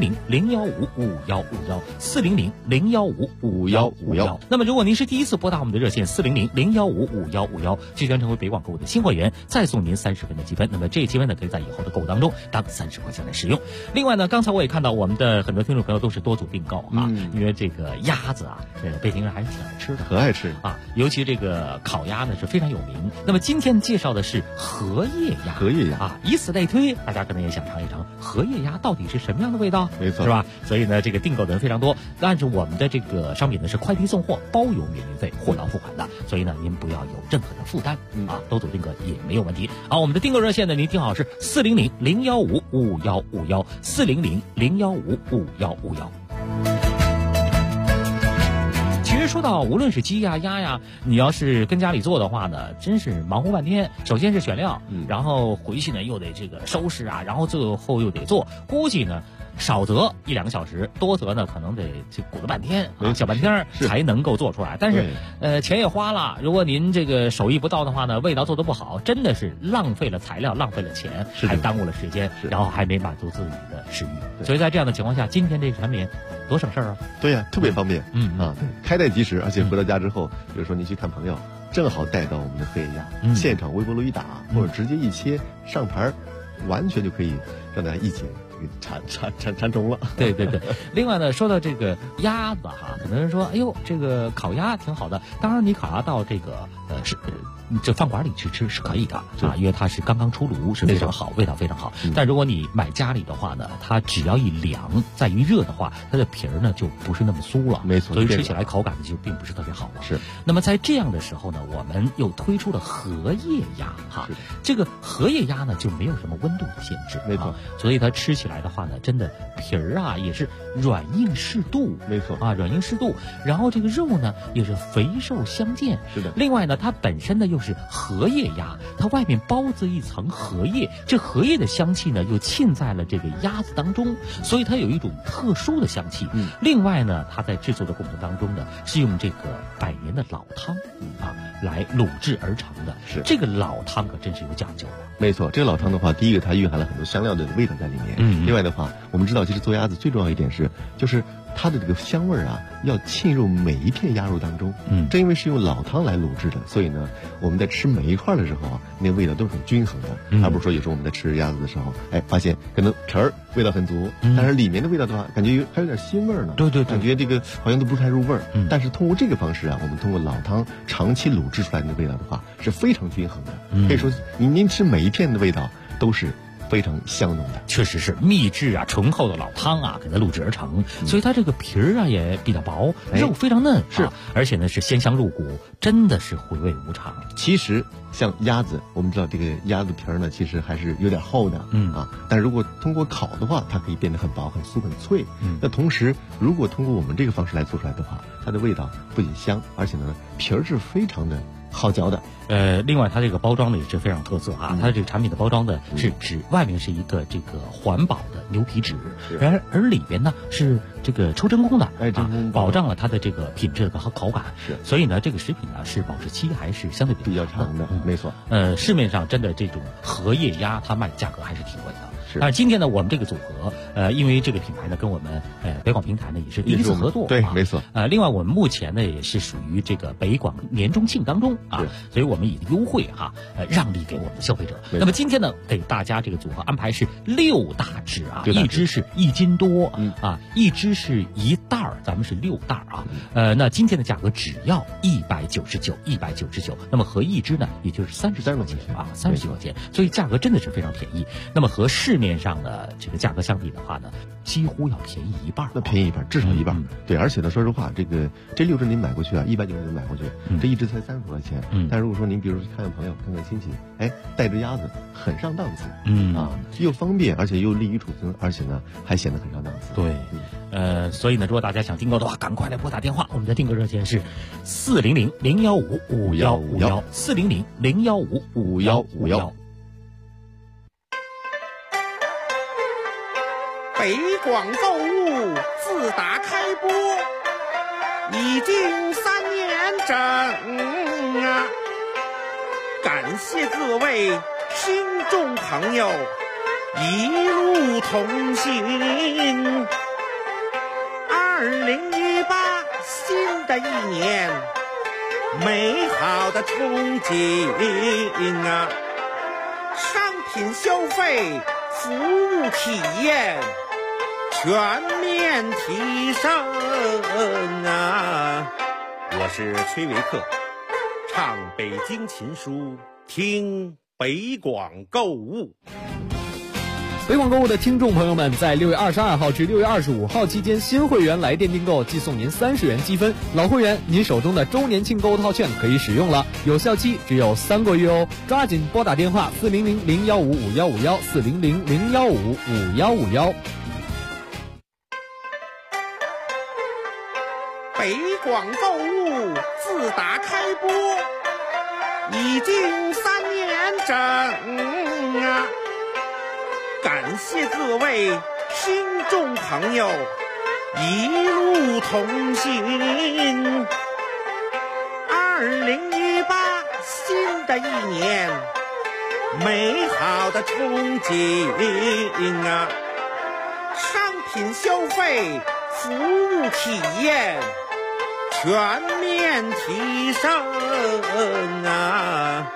400-015-5151，400-015-5151。那么如果您是第一次拨打我们的热线400-015-5151，即将成为北广购物的新会员，再送您30分的积分，那么这积分呢可以在以后的购物当中当30块钱来使用。另外呢，刚才我也看到我们的很多听众朋友都是多组订购因为这个鸭子北京人还是挺爱吃的， 很爱吃尤其其这个烤鸭呢是非常有名。那么今天介绍的是荷叶鸭。 荷叶鸭啊，以此类推，大家可能也想尝一尝荷叶鸭到底是什么样的味道， 没错， 是吧？所以呢，这个订购的人非常多。但是我们的这个商品呢是快递送货，包邮免运费，货到付款的，所以呢您不要有任何的负担啊，都走订购也没有问题。好，我们的订购热线呢，您听好是400-015-5151，400-015-5151。其实说到无论是鸡呀鸭呀，你要是跟家里做的话呢，真是忙活半天。首先是选料，然后回去呢又得这个收拾啊，然后最后又得做，估计呢少则1-2个小时，多则呢可能得就鼓了半天啊，小半天才能够做出来。但是钱也花了，如果您这个手艺不到的话呢，味道做得不好，真的是浪费了材料，浪费了钱，还耽误了时间，然后还没满足自己的食欲。所以在这样的情况下，今天这个产品多省事儿啊！对呀，特别方便。对，开袋即食，而且回到家之后，比如说您去看朋友，正好带到我们的荷叶鸭，现场微波炉一打，或者直接一切上盘，完全就可以让大家一起馋中了。对对对。另外呢，说到这个鸭子哈，很多人说，哎呦，这个烤鸭挺好的。当然，你烤鸭到这个这饭馆里去吃是可以的啊，因为它是刚刚出炉，是非常好，味道非常好。但如果你买家里的话呢，它只要一凉，再一热的话，它的皮儿呢就不是那么酥了，没错，所以吃起来口感就并不是特别好了。是。那么在这样的时候呢，我们又推出了荷叶鸭哈，这个荷叶鸭呢就没有什么温度的限制，没错，所以它吃起来的话呢，真的皮儿啊也是软硬适度，没错啊，软硬适度。然后这个肉呢也是肥瘦相间，是的。另外呢，它本身呢又是荷叶鸭，它外面包着一层荷叶，这荷叶的香气呢又浸在了这个鸭子当中，所以它有一种特殊的香气。另外呢，它在制作的过程当中呢，是用这个100年的老汤啊来卤制而成的。是这个老汤可真是有讲究啊。没错，这个老汤的话，第一个它蕴含了很多香料的味道在里面。另外的话，我们知道其实做鸭子最重要一点就是它的这个香味啊，要沁入每一片鸭肉当中。正因为是用老汤来卤制的，所以呢，我们在吃每一块的时候啊，那味道都是很均衡的，而不是说有时候我们在吃鸭子的时候，发现可能皮儿味道很足，但是里面的味道的话，感觉还有点腥味呢。对对，感觉这个好像都不太入味儿。但是通过这个方式啊，我们通过老汤长期卤制出来的味道的话，是非常均衡的。可以说您吃每一片的味道都是非常香浓的，确实是秘制啊，醇厚的老汤啊，给它录制而成，所以它这个皮儿啊也比较薄，肉非常嫩，是，而且呢是鲜香入骨，真的是回味无常。其实像鸭子，我们知道这个鸭子皮儿呢，其实还是有点厚的，但如果通过烤的话，它可以变得很薄、很酥、很脆。那同时，如果通过我们这个方式来做出来的话，它的味道不仅香，而且呢皮儿是非常的好嚼的。另外它这个包装呢也是非常特色啊，它这个产品的包装呢是纸外面是一个这个环保的牛皮纸，而里边呢是这个抽真空的，保障了它的这个品质和口感。是，所以呢这个食品呢是保质期还是相对比较长的。没错。市面上真的这种荷叶鸭它卖的价格还是挺贵的。但是今天呢，我们这个组合，因为这个品牌呢跟我们北广平台呢也是第一次合作，对，没错。另外我们目前呢也是属于这个北广年中庆当中啊，所以我们以优惠哈，让利给我们的消费者。那么今天呢，给大家这个组合安排是6大只啊，一只是1斤多，一只是1袋儿，咱们是6袋啊。那今天的价格只要199，那么合一只呢，也就是33块钱啊，30几块钱，所以价格真的是非常便宜。那么和市面上的这个价格相比的话呢，几乎要便宜一半。那便宜一半，至少一半。对，而且呢，说实话，这6只您买过去啊，190就买过去，这一只才30多块钱。但如果说您比如说看看朋友，看看亲戚，带只鸭子很上档次，又方便，而且又利于储存，而且呢还显得很上档次。对，所以呢，如果大家想订购的话，赶快来拨打电话，我们的订购热线是400-015-5151，400-015-5151。 北广购物自打开播已经3年整啊，感谢各位听众朋友一路同行。2018新的一年，美好的憧憬啊，商品消费、服务体验全面提升啊！我是崔维克， 唱北京琴书，听北广购物。 北广购物的听众朋友们，在6月22号至6月25号期间，新会员来电订购即送您30元积分，老会员您手中的周年庆购物套券可以使用了，有效期只有3个月哦，抓紧拨打电话400-015-5151 400-015-5151。 北广购物自打开播已经3年整啊！感谢各位听众朋友一路同行。2018新的一年，美好的憧憬啊！商品消费、服务体验全面提升啊！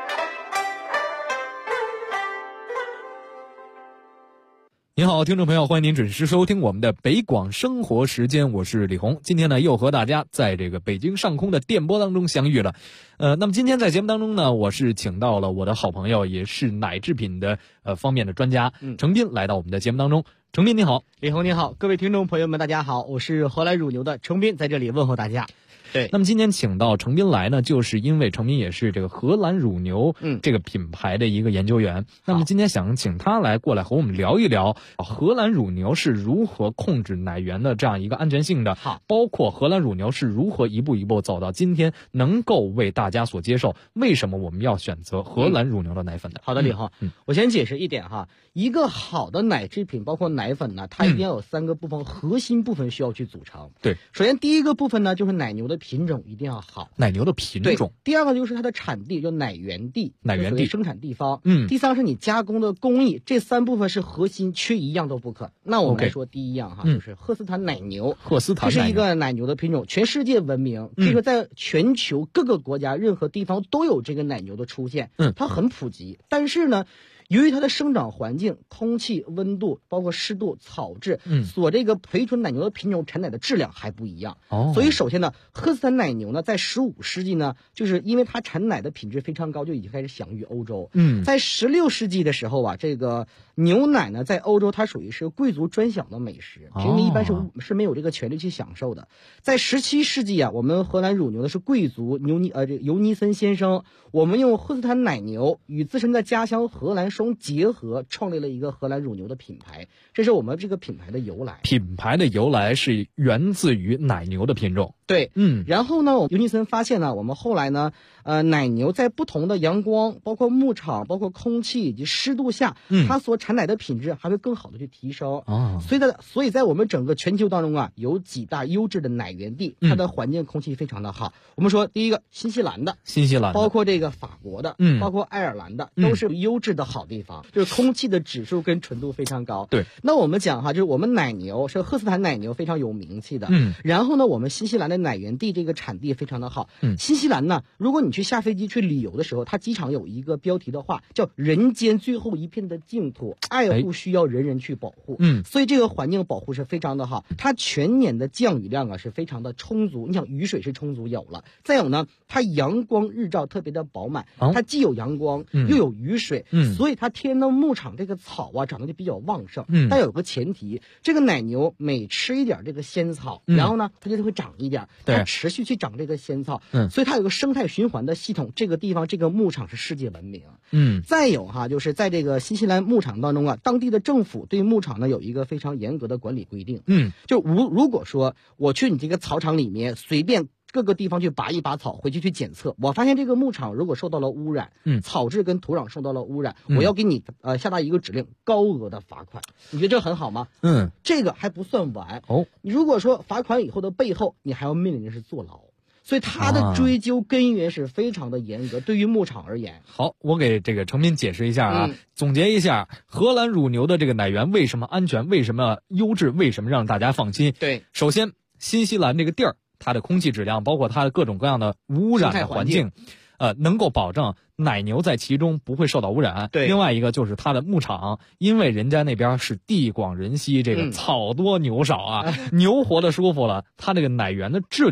您好，听众朋友，欢迎您准时收听我们的北广生活时间，我是李红。今天呢，又和大家在这个北京上空的电波当中相遇了。那么今天在节目当中呢，我是请到了我的好朋友，也是奶制品的方面的专家程斌来到我们的节目当中。程斌你好。 李红你好，各位听众朋友们大家好，我是荷兰乳牛的程斌，在这里问候大家。对， 那么今天请到程斌来呢，就是因为程斌也是这个荷兰乳牛这个品牌的一个研究员。那么今天想请他过来和我们聊一聊荷兰乳牛是如何控制奶源的这样一个安全性的，包括荷兰乳牛是如何一步一步走到今天能够为大家所接受，为什么我们要选择荷兰乳牛的奶粉的。 好的，李红，我先解释一点哈，一个好的奶制品包括奶粉呢，它一定要有3个部分，核心部分需要去组成。 对， 首先第一个部分呢，就是奶牛的品种一定要好， 奶牛的品种。 第二个就是它的产地，就奶源地，生产地方。第三是你加工的工艺，这3部分是核心，缺一样都不可。那我们来说第一样哈，就是赫斯坦奶牛。这是一个奶牛的品种，全世界闻名，这个在全球各个国家任何地方都有这个奶牛的出现，它很普及。但是呢，由于它的生长环境、空气、温度，包括湿度、草质，所这个培纯奶牛的品种产奶的质量还不一样。所以首先呢，赫斯坦奶牛呢，在15世纪呢，就是因为它产奶的品质非常高，就已经开始享誉欧洲。在16世纪的时候啊，这个牛奶呢，在欧洲它属于是贵族专享的美食，平民一般是没有这个权利去享受的。在17世纪啊，我们荷兰乳牛的是贵族尤尼森先生，我们用赫斯坦奶牛与自身的家乡荷兰双结合，创立了一个荷兰乳牛的品牌，这是我们这个品牌的由来。 品牌的由来是源自于奶牛的品种。 对，然后呢，尤尼森发现呢，我们后来呢，奶牛在不同的阳光、包括牧场、包括空气以及湿度下，它所产奶的品质还会更好的去提升。所以在我们整个全球当中啊，有几大优质的奶源地，它的环境空气非常的好。我们说第一个新西兰的，包括这个法国的，包括爱尔兰的，都是优质的好地方，就是空气的指数跟纯度非常高。 对， 那我们讲哈，就是我们奶牛是赫斯坦奶牛非常有名气的。然后呢，我们新西兰的奶源地这个产地非常的好。新西兰呢，如果你去下飞机去旅游的时候，它机场有一个标题的话叫人间最后一片的净土，爱护需要人人去保护。所以这个环境保护是非常的好，它全年的降雨量啊是非常的充足，你想雨水是充足有了，再有呢，它阳光日照特别的饱满，它既有阳光又有雨水，所以它天然的牧场这个草啊长得就比较旺盛。但有个前提，这个奶牛每吃一点这个仙草，然后呢它就会长一点，它持续去长这个仙草，所以它有个生态循环的系统，这个地方这个牧场是世界闻名。再有哈，就是在这个新西兰牧场当中啊，当地的政府对牧场呢有一个非常严格的管理规定。就如果说我去你这个草场里面随便各个地方去拔一拔草，回去检测，我发现这个牧场如果受到了污染，草质跟土壤受到了污染，我要给你下达一个指令，高额的罚款。你觉得这很好吗？这个还不算完。你如果说罚款以后的背后，你还要面临的是坐牢。所以它的追究根源是非常的严格，对于牧场而言。 好，我给这个程斌解释一下啊，总结一下，荷兰乳牛的这个奶源为什么安全，为什么优质，为什么让大家放心。 对， 首先新西兰这个地儿，它的空气质量，包括它的各种各样的污染的环境，能够保证奶牛在其中不会受到污染。 对， 另外一个就是它的牧场，因为人家那边是地广人稀，这个草多牛少啊，牛活得舒服了，它这个奶源的质量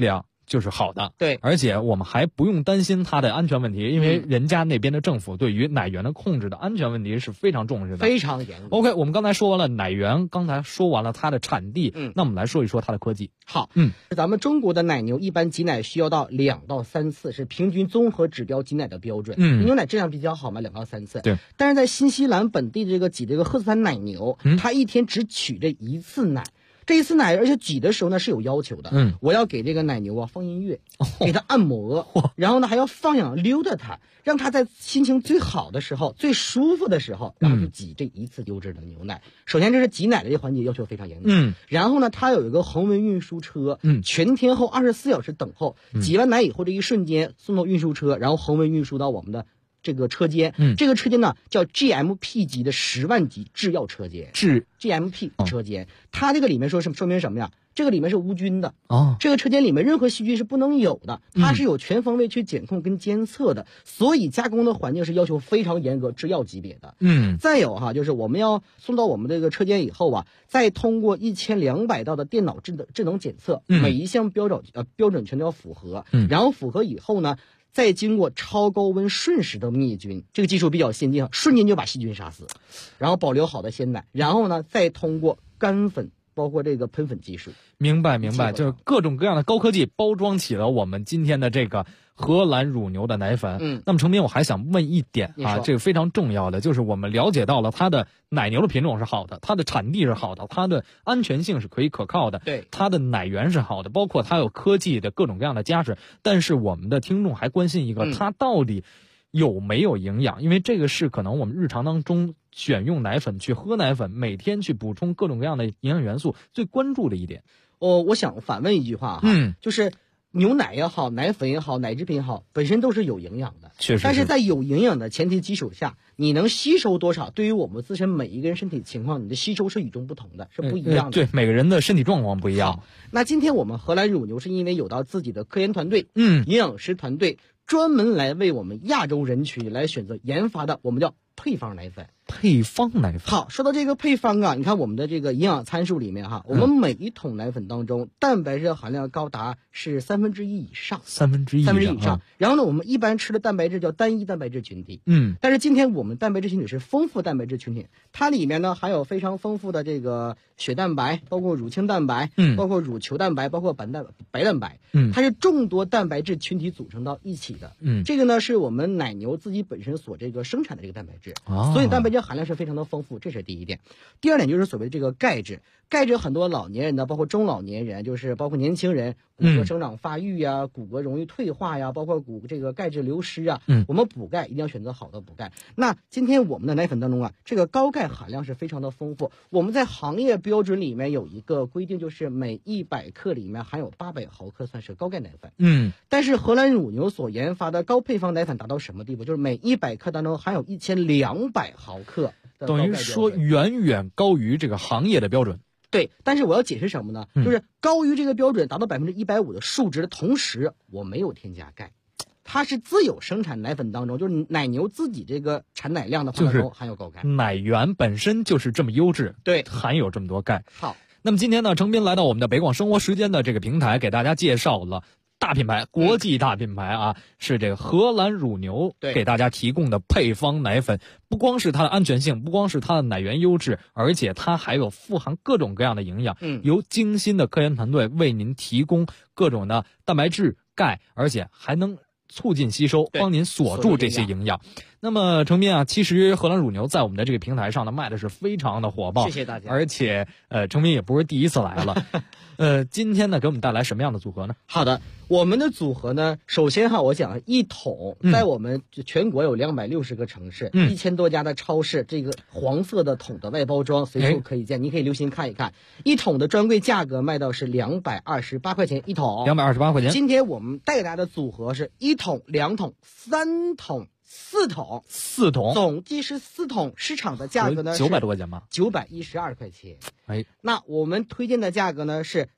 就是好的。 对， 而且我们还不用担心它的安全问题，因为人家那边的政府对于奶源的控制的安全问题是非常重视的， 非常严格。 OK， 我们刚才说完了奶源，刚才说完了它的产地，那我们来说一说它的科技。 好，咱们中国的奶牛一般挤奶需要到2到3次，是平均综合指标挤奶的标准。牛奶质量比较好嘛，2到3次。 对。 但是在新西兰本地这个挤这个赫斯坦奶牛，它一天只取这1次奶。这一次奶，而且挤的时候呢是有要求的。我要给这个奶牛啊放音乐，给它按摩，然后呢还要放养溜达它，让它在心情最好的时候、最舒服的时候，然后去挤这1次优质的牛奶。首先这是挤奶的这环节要求非常严格。然后呢，它有一个恒温运输车，全天候24小时等候，挤完奶以后这一瞬间送到运输车，然后恒温运输到我们的这个车间。这个车间呢叫 GMP 级的10万级制药车间， 是 GMP 车间。它这个里面说明什么呀？这个里面是无菌的这个车间里面任何细菌是不能有的，它是有全方位去检控跟监测的，所以加工的环境是要求非常严格，制药级别的。再有就是我们要送到我们这个车间以后啊，再通过1200道的电脑智能检测，每一项标准全都要符合，然后符合以后呢，再经过超高温瞬时的灭菌，这个技术比较先进，瞬间就把细菌杀死，然后保留好的鲜奶，然后呢再通过干粉包括这个喷粉技术。 明白，就是各种各样的高科技包装起了我们今天的这个荷兰乳牛的奶粉。那么程斌，我还想问一点这个非常重要的，就是我们了解到了它的奶牛的品种是好的，它的产地是好的，它的安全性是可靠的， 对， 它的奶源是好的，包括它有科技的各种各样的加持。但是我们的听众还关心一个，它到底有没有营养？因为这个是可能我们日常当中选用奶粉去喝奶粉，每天去补充各种各样的营养元素最关注的一点。 我想反问一句话就是牛奶也好，奶粉也好，奶制品也好，本身都是有营养的， 确实。 但是在有营养的前提基础下，你能吸收多少，对于我们自身每一个人身体情况，你的吸收是与众不同的，是不一样的。 对，每个人的身体状况不一样。 那今天我们荷兰乳牛是因为有到自己的科研团队，营养师团队专门来为我们亚洲人群来选择研发的，我们叫配方奶粉。 配方奶粉。 好，说到这个配方你看我们的这个营养参数里面我们每一桶奶粉当中蛋白质含量高达是1/3以上，1/3以上。然后呢，我们一般吃的蛋白质叫单一蛋白质群体，但是今天我们蛋白质群体是丰富蛋白质群体，它里面呢含有非常丰富的这个血蛋白，包括乳清蛋白，包括乳球蛋白，包括白蛋白，它是众多蛋白质群体组成到一起的。这个呢是我们奶牛自己本身所这个生产的这个蛋白质，所以蛋白质含量是非常的丰富，这是第一点。第二点就是所谓的这个钙质，很多老年人呢，包括中老年人，就是包括年轻人，骨骼生长发育骨骼容易退化包括这个钙质流失我们补钙一定要选择好的补钙。那今天我们的奶粉当中这个高钙含量是非常的丰富。我们在行业标准里面有一个规定，就是每100克里面含有800毫克算是高钙奶粉。但是荷兰乳牛所研发的高配方奶粉达到什么地步？就是每100克当中含有1200毫克。 等于说远远高于这个行业的标准。 对，但是我要解释什么呢？就是高于这个标准达到150%的数值的同时，我没有添加钙，它是自有生产奶粉当中，就是奶牛自己这个产奶量的话当中含有高钙， 奶源本身就是这么优质， 对， 含有这么多钙。 好， 那么今天呢，程斌来到我们的北广生活时间的这个平台，给大家介绍了大品牌，国际大品牌是这个荷兰乳牛给大家提供的配方奶粉。不光是它的安全性，不光是它的奶源优质，而且它还有富含各种各样的营养。由精心的科研团队为您提供各种的蛋白质、钙，而且还能促进吸收，帮您锁住这些营养。那么程斌其实荷兰乳牛在我们的这个平台上呢卖的是非常的火爆， 谢谢大家。 而且程斌也不是第一次来了。今天呢给我们带来什么样的组合呢？ 好的，我们的组合呢，首先我讲一桶，在我们全国有260个城市，1000多家的超市，这个黄色的桶的外包装随处可以见，你可以留心看一看。一桶的专柜价格卖到是228块钱一桶 ，228块钱。 今天我们带给大家的组合是1桶、2桶、3桶、4桶，总计是4桶，市场的价格呢是 900多块钱吧 ，912块钱。那我们推荐的价格呢是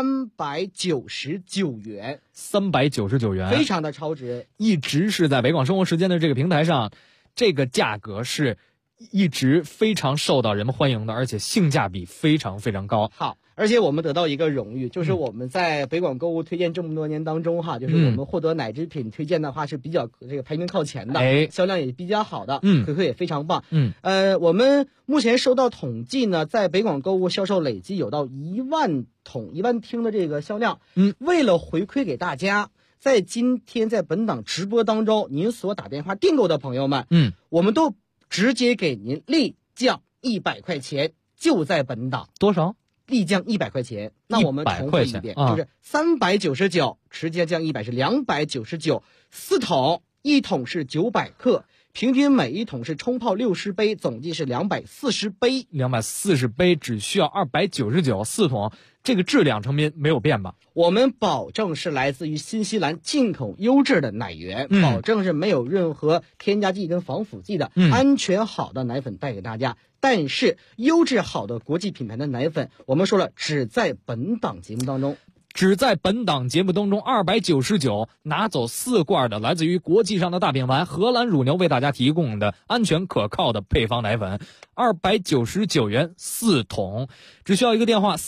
399元 ，399元， 非常的超值。 一直是在北广生活时间的这个平台上，这个价格是一直非常受到人们欢迎的，而且性价比非常非常高。 好，而且我们得到一个荣誉，就是我们在北广购物推荐这么多年当中哈，就是我们获得奶制品推荐的话是比较这个排名靠前的，销量也比较好的，回馈也非常棒。我们目前收到统计呢，在北广购物销售累计有到1万听的这个销量。为了回馈给大家，在今天在本档直播当中，您所打电话订购的朋友们，我们都直接给您立降100块钱，就在本档。 多少？ 立降100块钱。那我们重复一遍，就是399，直接降100是299，4桶，1桶是900克。平均每一桶是冲泡60杯，总计是240杯。 240杯只需要299，4桶，这个质量成品没有变吧？ 我们保证是来自于新西兰进口优质的奶源，保证是没有任何添加剂跟防腐剂的，安全好的奶粉带给大家。但是优质好的国际品牌的奶粉，我们说了，只在本档节目当中。 只在本档节目当中，299拿走4罐的来自于国际上的大品牌荷兰乳牛为大家提供的安全可靠的配方奶粉，299元4桶，只需要一个电话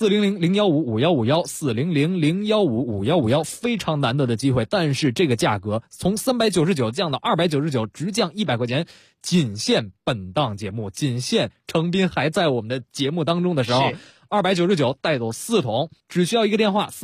400-015-5151，400-015-5151，非常难得的机会。但是这个价格从399降到299，直降100块钱，仅限本档节目，仅限程斌还在我们的节目当中的时候。299带走4桶，只需要一个电话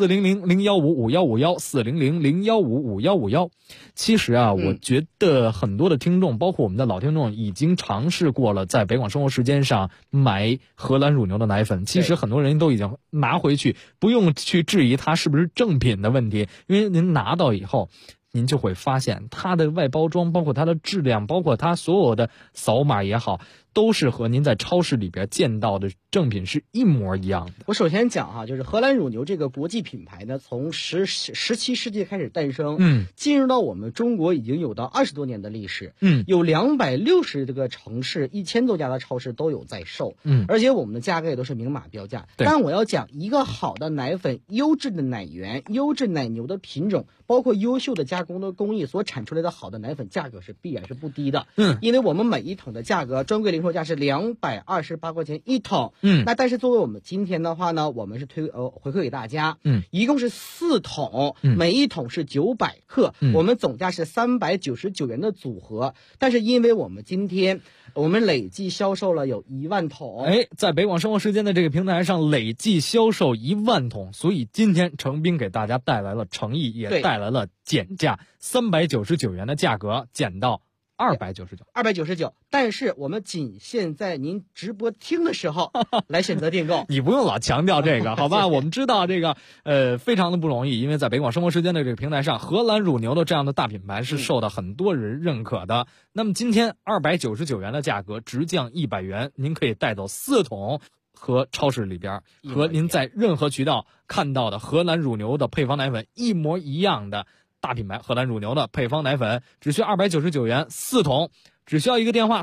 400-015-5151，400-015-5151。其实啊，我觉得很多的听众，包括我们的老听众，已经尝试过了在北广生活时间上买荷兰乳牛的奶粉。其实很多人都已经拿回去，不用去质疑它是不是正品的问题，因为您拿到以后，您就会发现它的外包装，包括它的质量，包括它所有的扫码也好，都是和您在超市里边见到的正品是一模一样的。 我首先讲哈，就是荷兰乳牛这个国际品牌呢，从17世纪开始诞生，进入到我们中国已经有到20多年的历史，有260个城市，1000多家的超市都有在售，而且我们的价格也都是明码标价。但我要讲一个好的奶粉、优质的奶源、优质奶牛的品种，包括优秀的加工的工艺所产出来的好的奶粉，价格是必然是不低的。因为我们每一桶的价格，专柜零售价是228块钱一桶。那但是作为我们今天的话呢，我们是回馈给大家，一共是4桶，每一桶是900克，我们总价是399元的组合。但是因为我们今天我们累计销售了有1万桶， 在北广生活时间的这个平台上累计销售1万桶，所以今天程斌给大家带来了诚意，也带来了减价，399元的价格减到299， 但是我们仅限在您直播听的时候来选择订购。 你不用老强调这个，好吧？我们知道这个非常的不容易，因为在北广生活时间的这个平台上，荷兰乳牛的这样的大品牌是受到很多人认可的。那么今天299元的价格直降100元，您可以带走4桶。和超市里边和您在任何渠道看到的荷兰乳牛的配方奶粉一模一样的大品牌荷兰乳牛的配方奶粉，只需299元4桶，只需要一个电话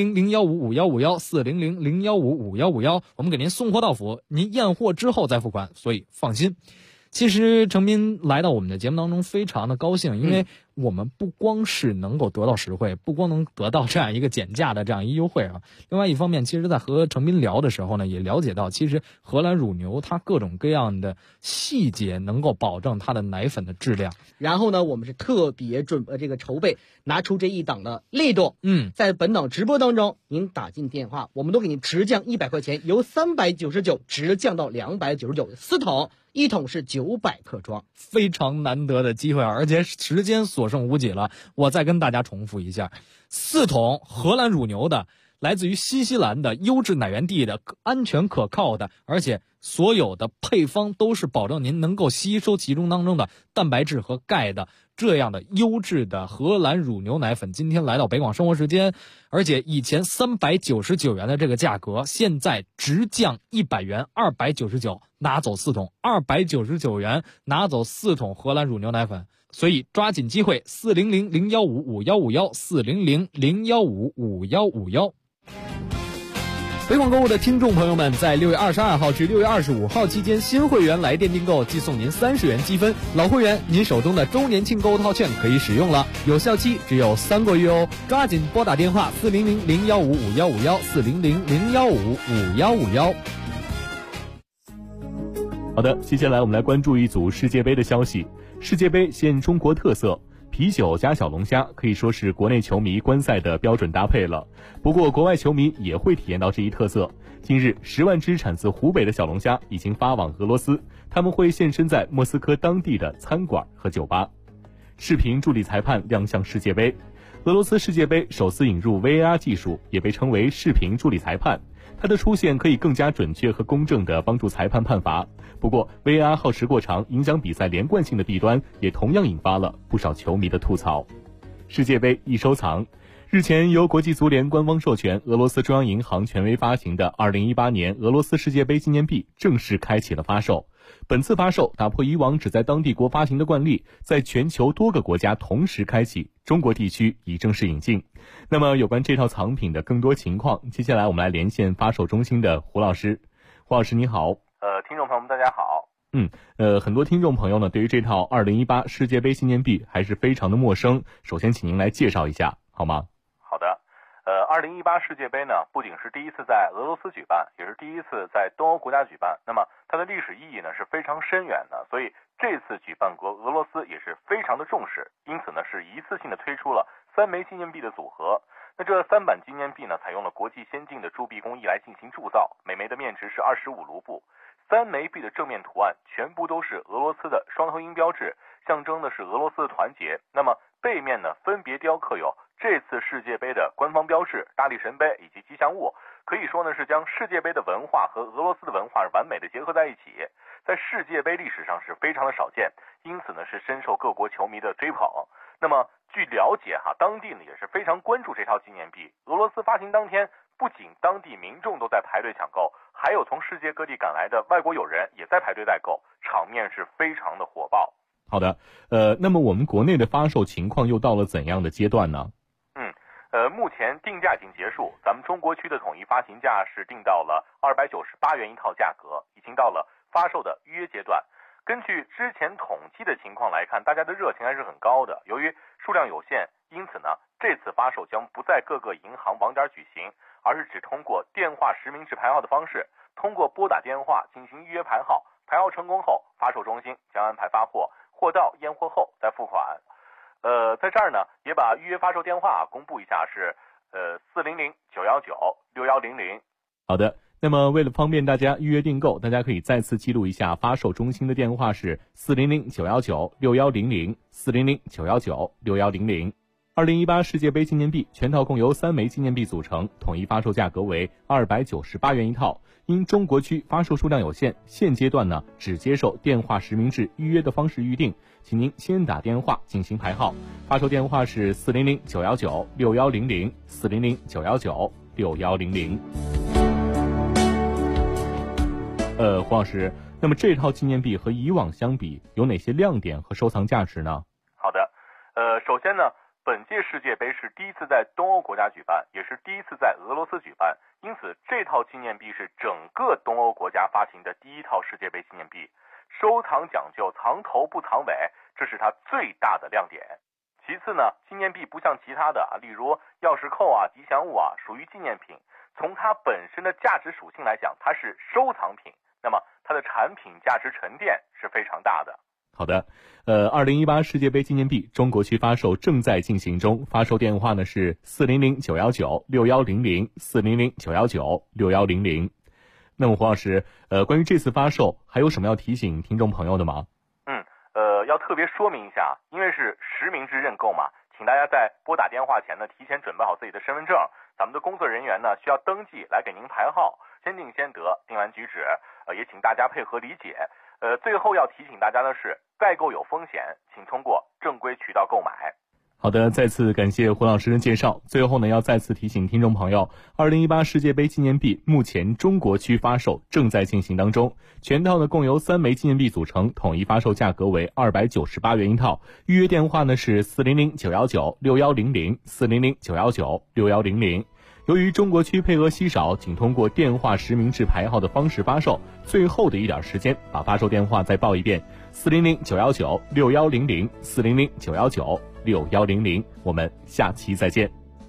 400-015-5151，400-015-5151，我们给您送货到府，您验货之后再付款，所以放心。其实程斌来到我们的节目当中非常的高兴，因为我们不光是能够得到实惠，不光能得到这样一个减价的这样一优惠啊，另外一方面，其实在和程斌聊的时候呢，也了解到其实荷兰乳牛它各种各样的细节能够保证它的奶粉的质量。 然后呢，我们是特别筹备拿出这一档的力度，在本档直播当中，您打进电话，我们都给您直降100块钱，由399直降到299，4桶。1桶是900克装， 非常难得的机会，而且时间所剩无几了。我再跟大家重复一下，4桶荷兰乳牛的，来自于新西兰的优质奶源地的，安全可靠的，而且所有的配方都是保证您能够吸收其中当中的蛋白质和钙的这样的优质的荷兰乳牛奶粉。今天来到北广生活时间，而且以前399元的这个价格，现在直降100元，299拿走4桶，299元拿走4桶荷兰乳牛奶粉。所以抓紧机会，400-015-5151，400-015-5151。 北广购物的听众朋友们，在6月22号至6月25号期间，新会员来电订购即送您30元积分，老会员您手中的周年庆购物套券可以使用了，有效期只有3个月哦，抓紧拨打电话400-015-5151，400-015-5151。 好的，接下来我们来关注一组世界杯的消息。世界杯现中国特色，啤酒加小龙虾可以说是国内球迷观赛的标准搭配了。不过国外球迷也会体验到这一特色。近日10万只产自湖北的小龙虾已经发往俄罗斯，他们会现身在莫斯科当地的餐馆和酒吧。视频助理裁判亮相世界杯。俄罗斯世界杯首次引入 VAR 技术，也被称为视频助理裁判。它的出现可以更加准确和公正地帮助裁判判罚。不过 VAR 耗时过长，影响比赛连贯性的弊端也同样引发了不少球迷的吐槽。世界杯易收藏。日前由国际足联官方授权，俄罗斯中央银行权威发行的2018年俄罗斯世界杯纪念币正式开启了发售。本次发售打破以往只在当地国发行的惯例，在全球多个国家同时开启，中国地区已正式引进。那么有关这套藏品的更多情况，接下来我们来连线发售中心的胡老师。胡老师你好。 听众朋友们大家好。 很多听众朋友呢对于这套2018世界杯纪念币还是非常的陌生，首先请您来介绍一下好吗？ 好的。2018世界杯呢不仅是第一次在俄罗斯举办，也是第一次在东欧国家举办，那么它的历史意义呢是非常深远的，所以这次举办国俄罗斯也是非常的重视，因此呢是一次性的推出了3枚纪念币的组合。那这3版纪念币呢采用了国际先进的铸币工艺来进行铸造，每枚的面值是25卢布。3枚币的正面图案全部都是俄罗斯的双头鹰标志，象征的是俄罗斯的团结。那么背面呢分别雕刻有这次世界杯的官方标志、大力神杯以及吉祥物，可以说呢是将世界杯的文化和俄罗斯的文化完美的结合在一起，在世界杯历史上是非常的少见，因此呢是深受各国球迷的追捧。那么据了解当地呢也是非常关注这套纪念币。俄罗斯发行当天，不仅当地民众都在排队抢购，还有从世界各地赶来的外国友人也在排队代购，场面是非常的火爆。 好的，那么我们国内的发售情况又到了怎样的阶段呢？ 目前定价已经结束，咱们中国区的统一发行价是定到了298元一套价格，已经到了发售的预约阶段。根据之前统计的情况来看，大家的热情还是很高的。由于数量有限，因此呢，这次发售将不在各个银行网点举行，而是只通过电话实名制排号的方式，通过拨打电话进行预约排号，排号成功后，发售中心将安排发货，货到验货后再付款。在这儿呢，也把预约发售电话公布一下，是400-919-6100。 好的。那么为了方便大家预约订购，大家可以再次记录一下发售中心的电话是400-919-6100 400-919-6100。2018世界杯纪念币全套共由3枚纪念币组成，统一发售价格为298元一套。因中国区发售数量有限，现阶段呢只接受电话实名制预约的方式预定，请您先打电话进行排号。发售电话是400-919-6100 400-919-6100。胡老师，那么这套纪念币和以往相比有哪些亮点和收藏价值呢？ 好的，首先呢，本届世界杯是第一次在东欧国家举办，也是第一次在俄罗斯举办，因此这套纪念币是整个东欧国家发行的第一套世界杯纪念币。收藏讲究藏头不藏尾，这是它最大的亮点。其次呢，纪念币不像其他的例如钥匙扣吉祥物属于纪念品，从它本身的价值属性来讲，它是收藏品，那么它的产品价值沉淀是非常大的。 好的，2018世界杯纪念币中国区发售正在进行中，发售电话呢是400-919-6100 400-919-6100。那么胡老师，关于这次发售还有什么要提醒听众朋友的吗？ 要特别说明一下，因为是实名制认购嘛，请大家在拨打电话前呢，提前准备好自己的身份证，咱们的工作人员呢需要登记来给您排号，先定先得，定完举止，也请大家配合理解。最后要提醒大家的是，代购有风险，请通过正规渠道购买。 好的，再次感谢胡老师的介绍。最后呢，要再次提醒听众朋友，2018世界杯纪念币目前中国区发售正在进行当中，全套呢共由3枚纪念币组成，统一发售价格为298元一套。预约电话呢是400-919-6100 400-919-6100。 由于中国区配额稀少，仅通过电话实名制排号的方式发售，最后的一点时间，把发售电话再报一遍：400-919-6100，400-919-6100。我们下期再见。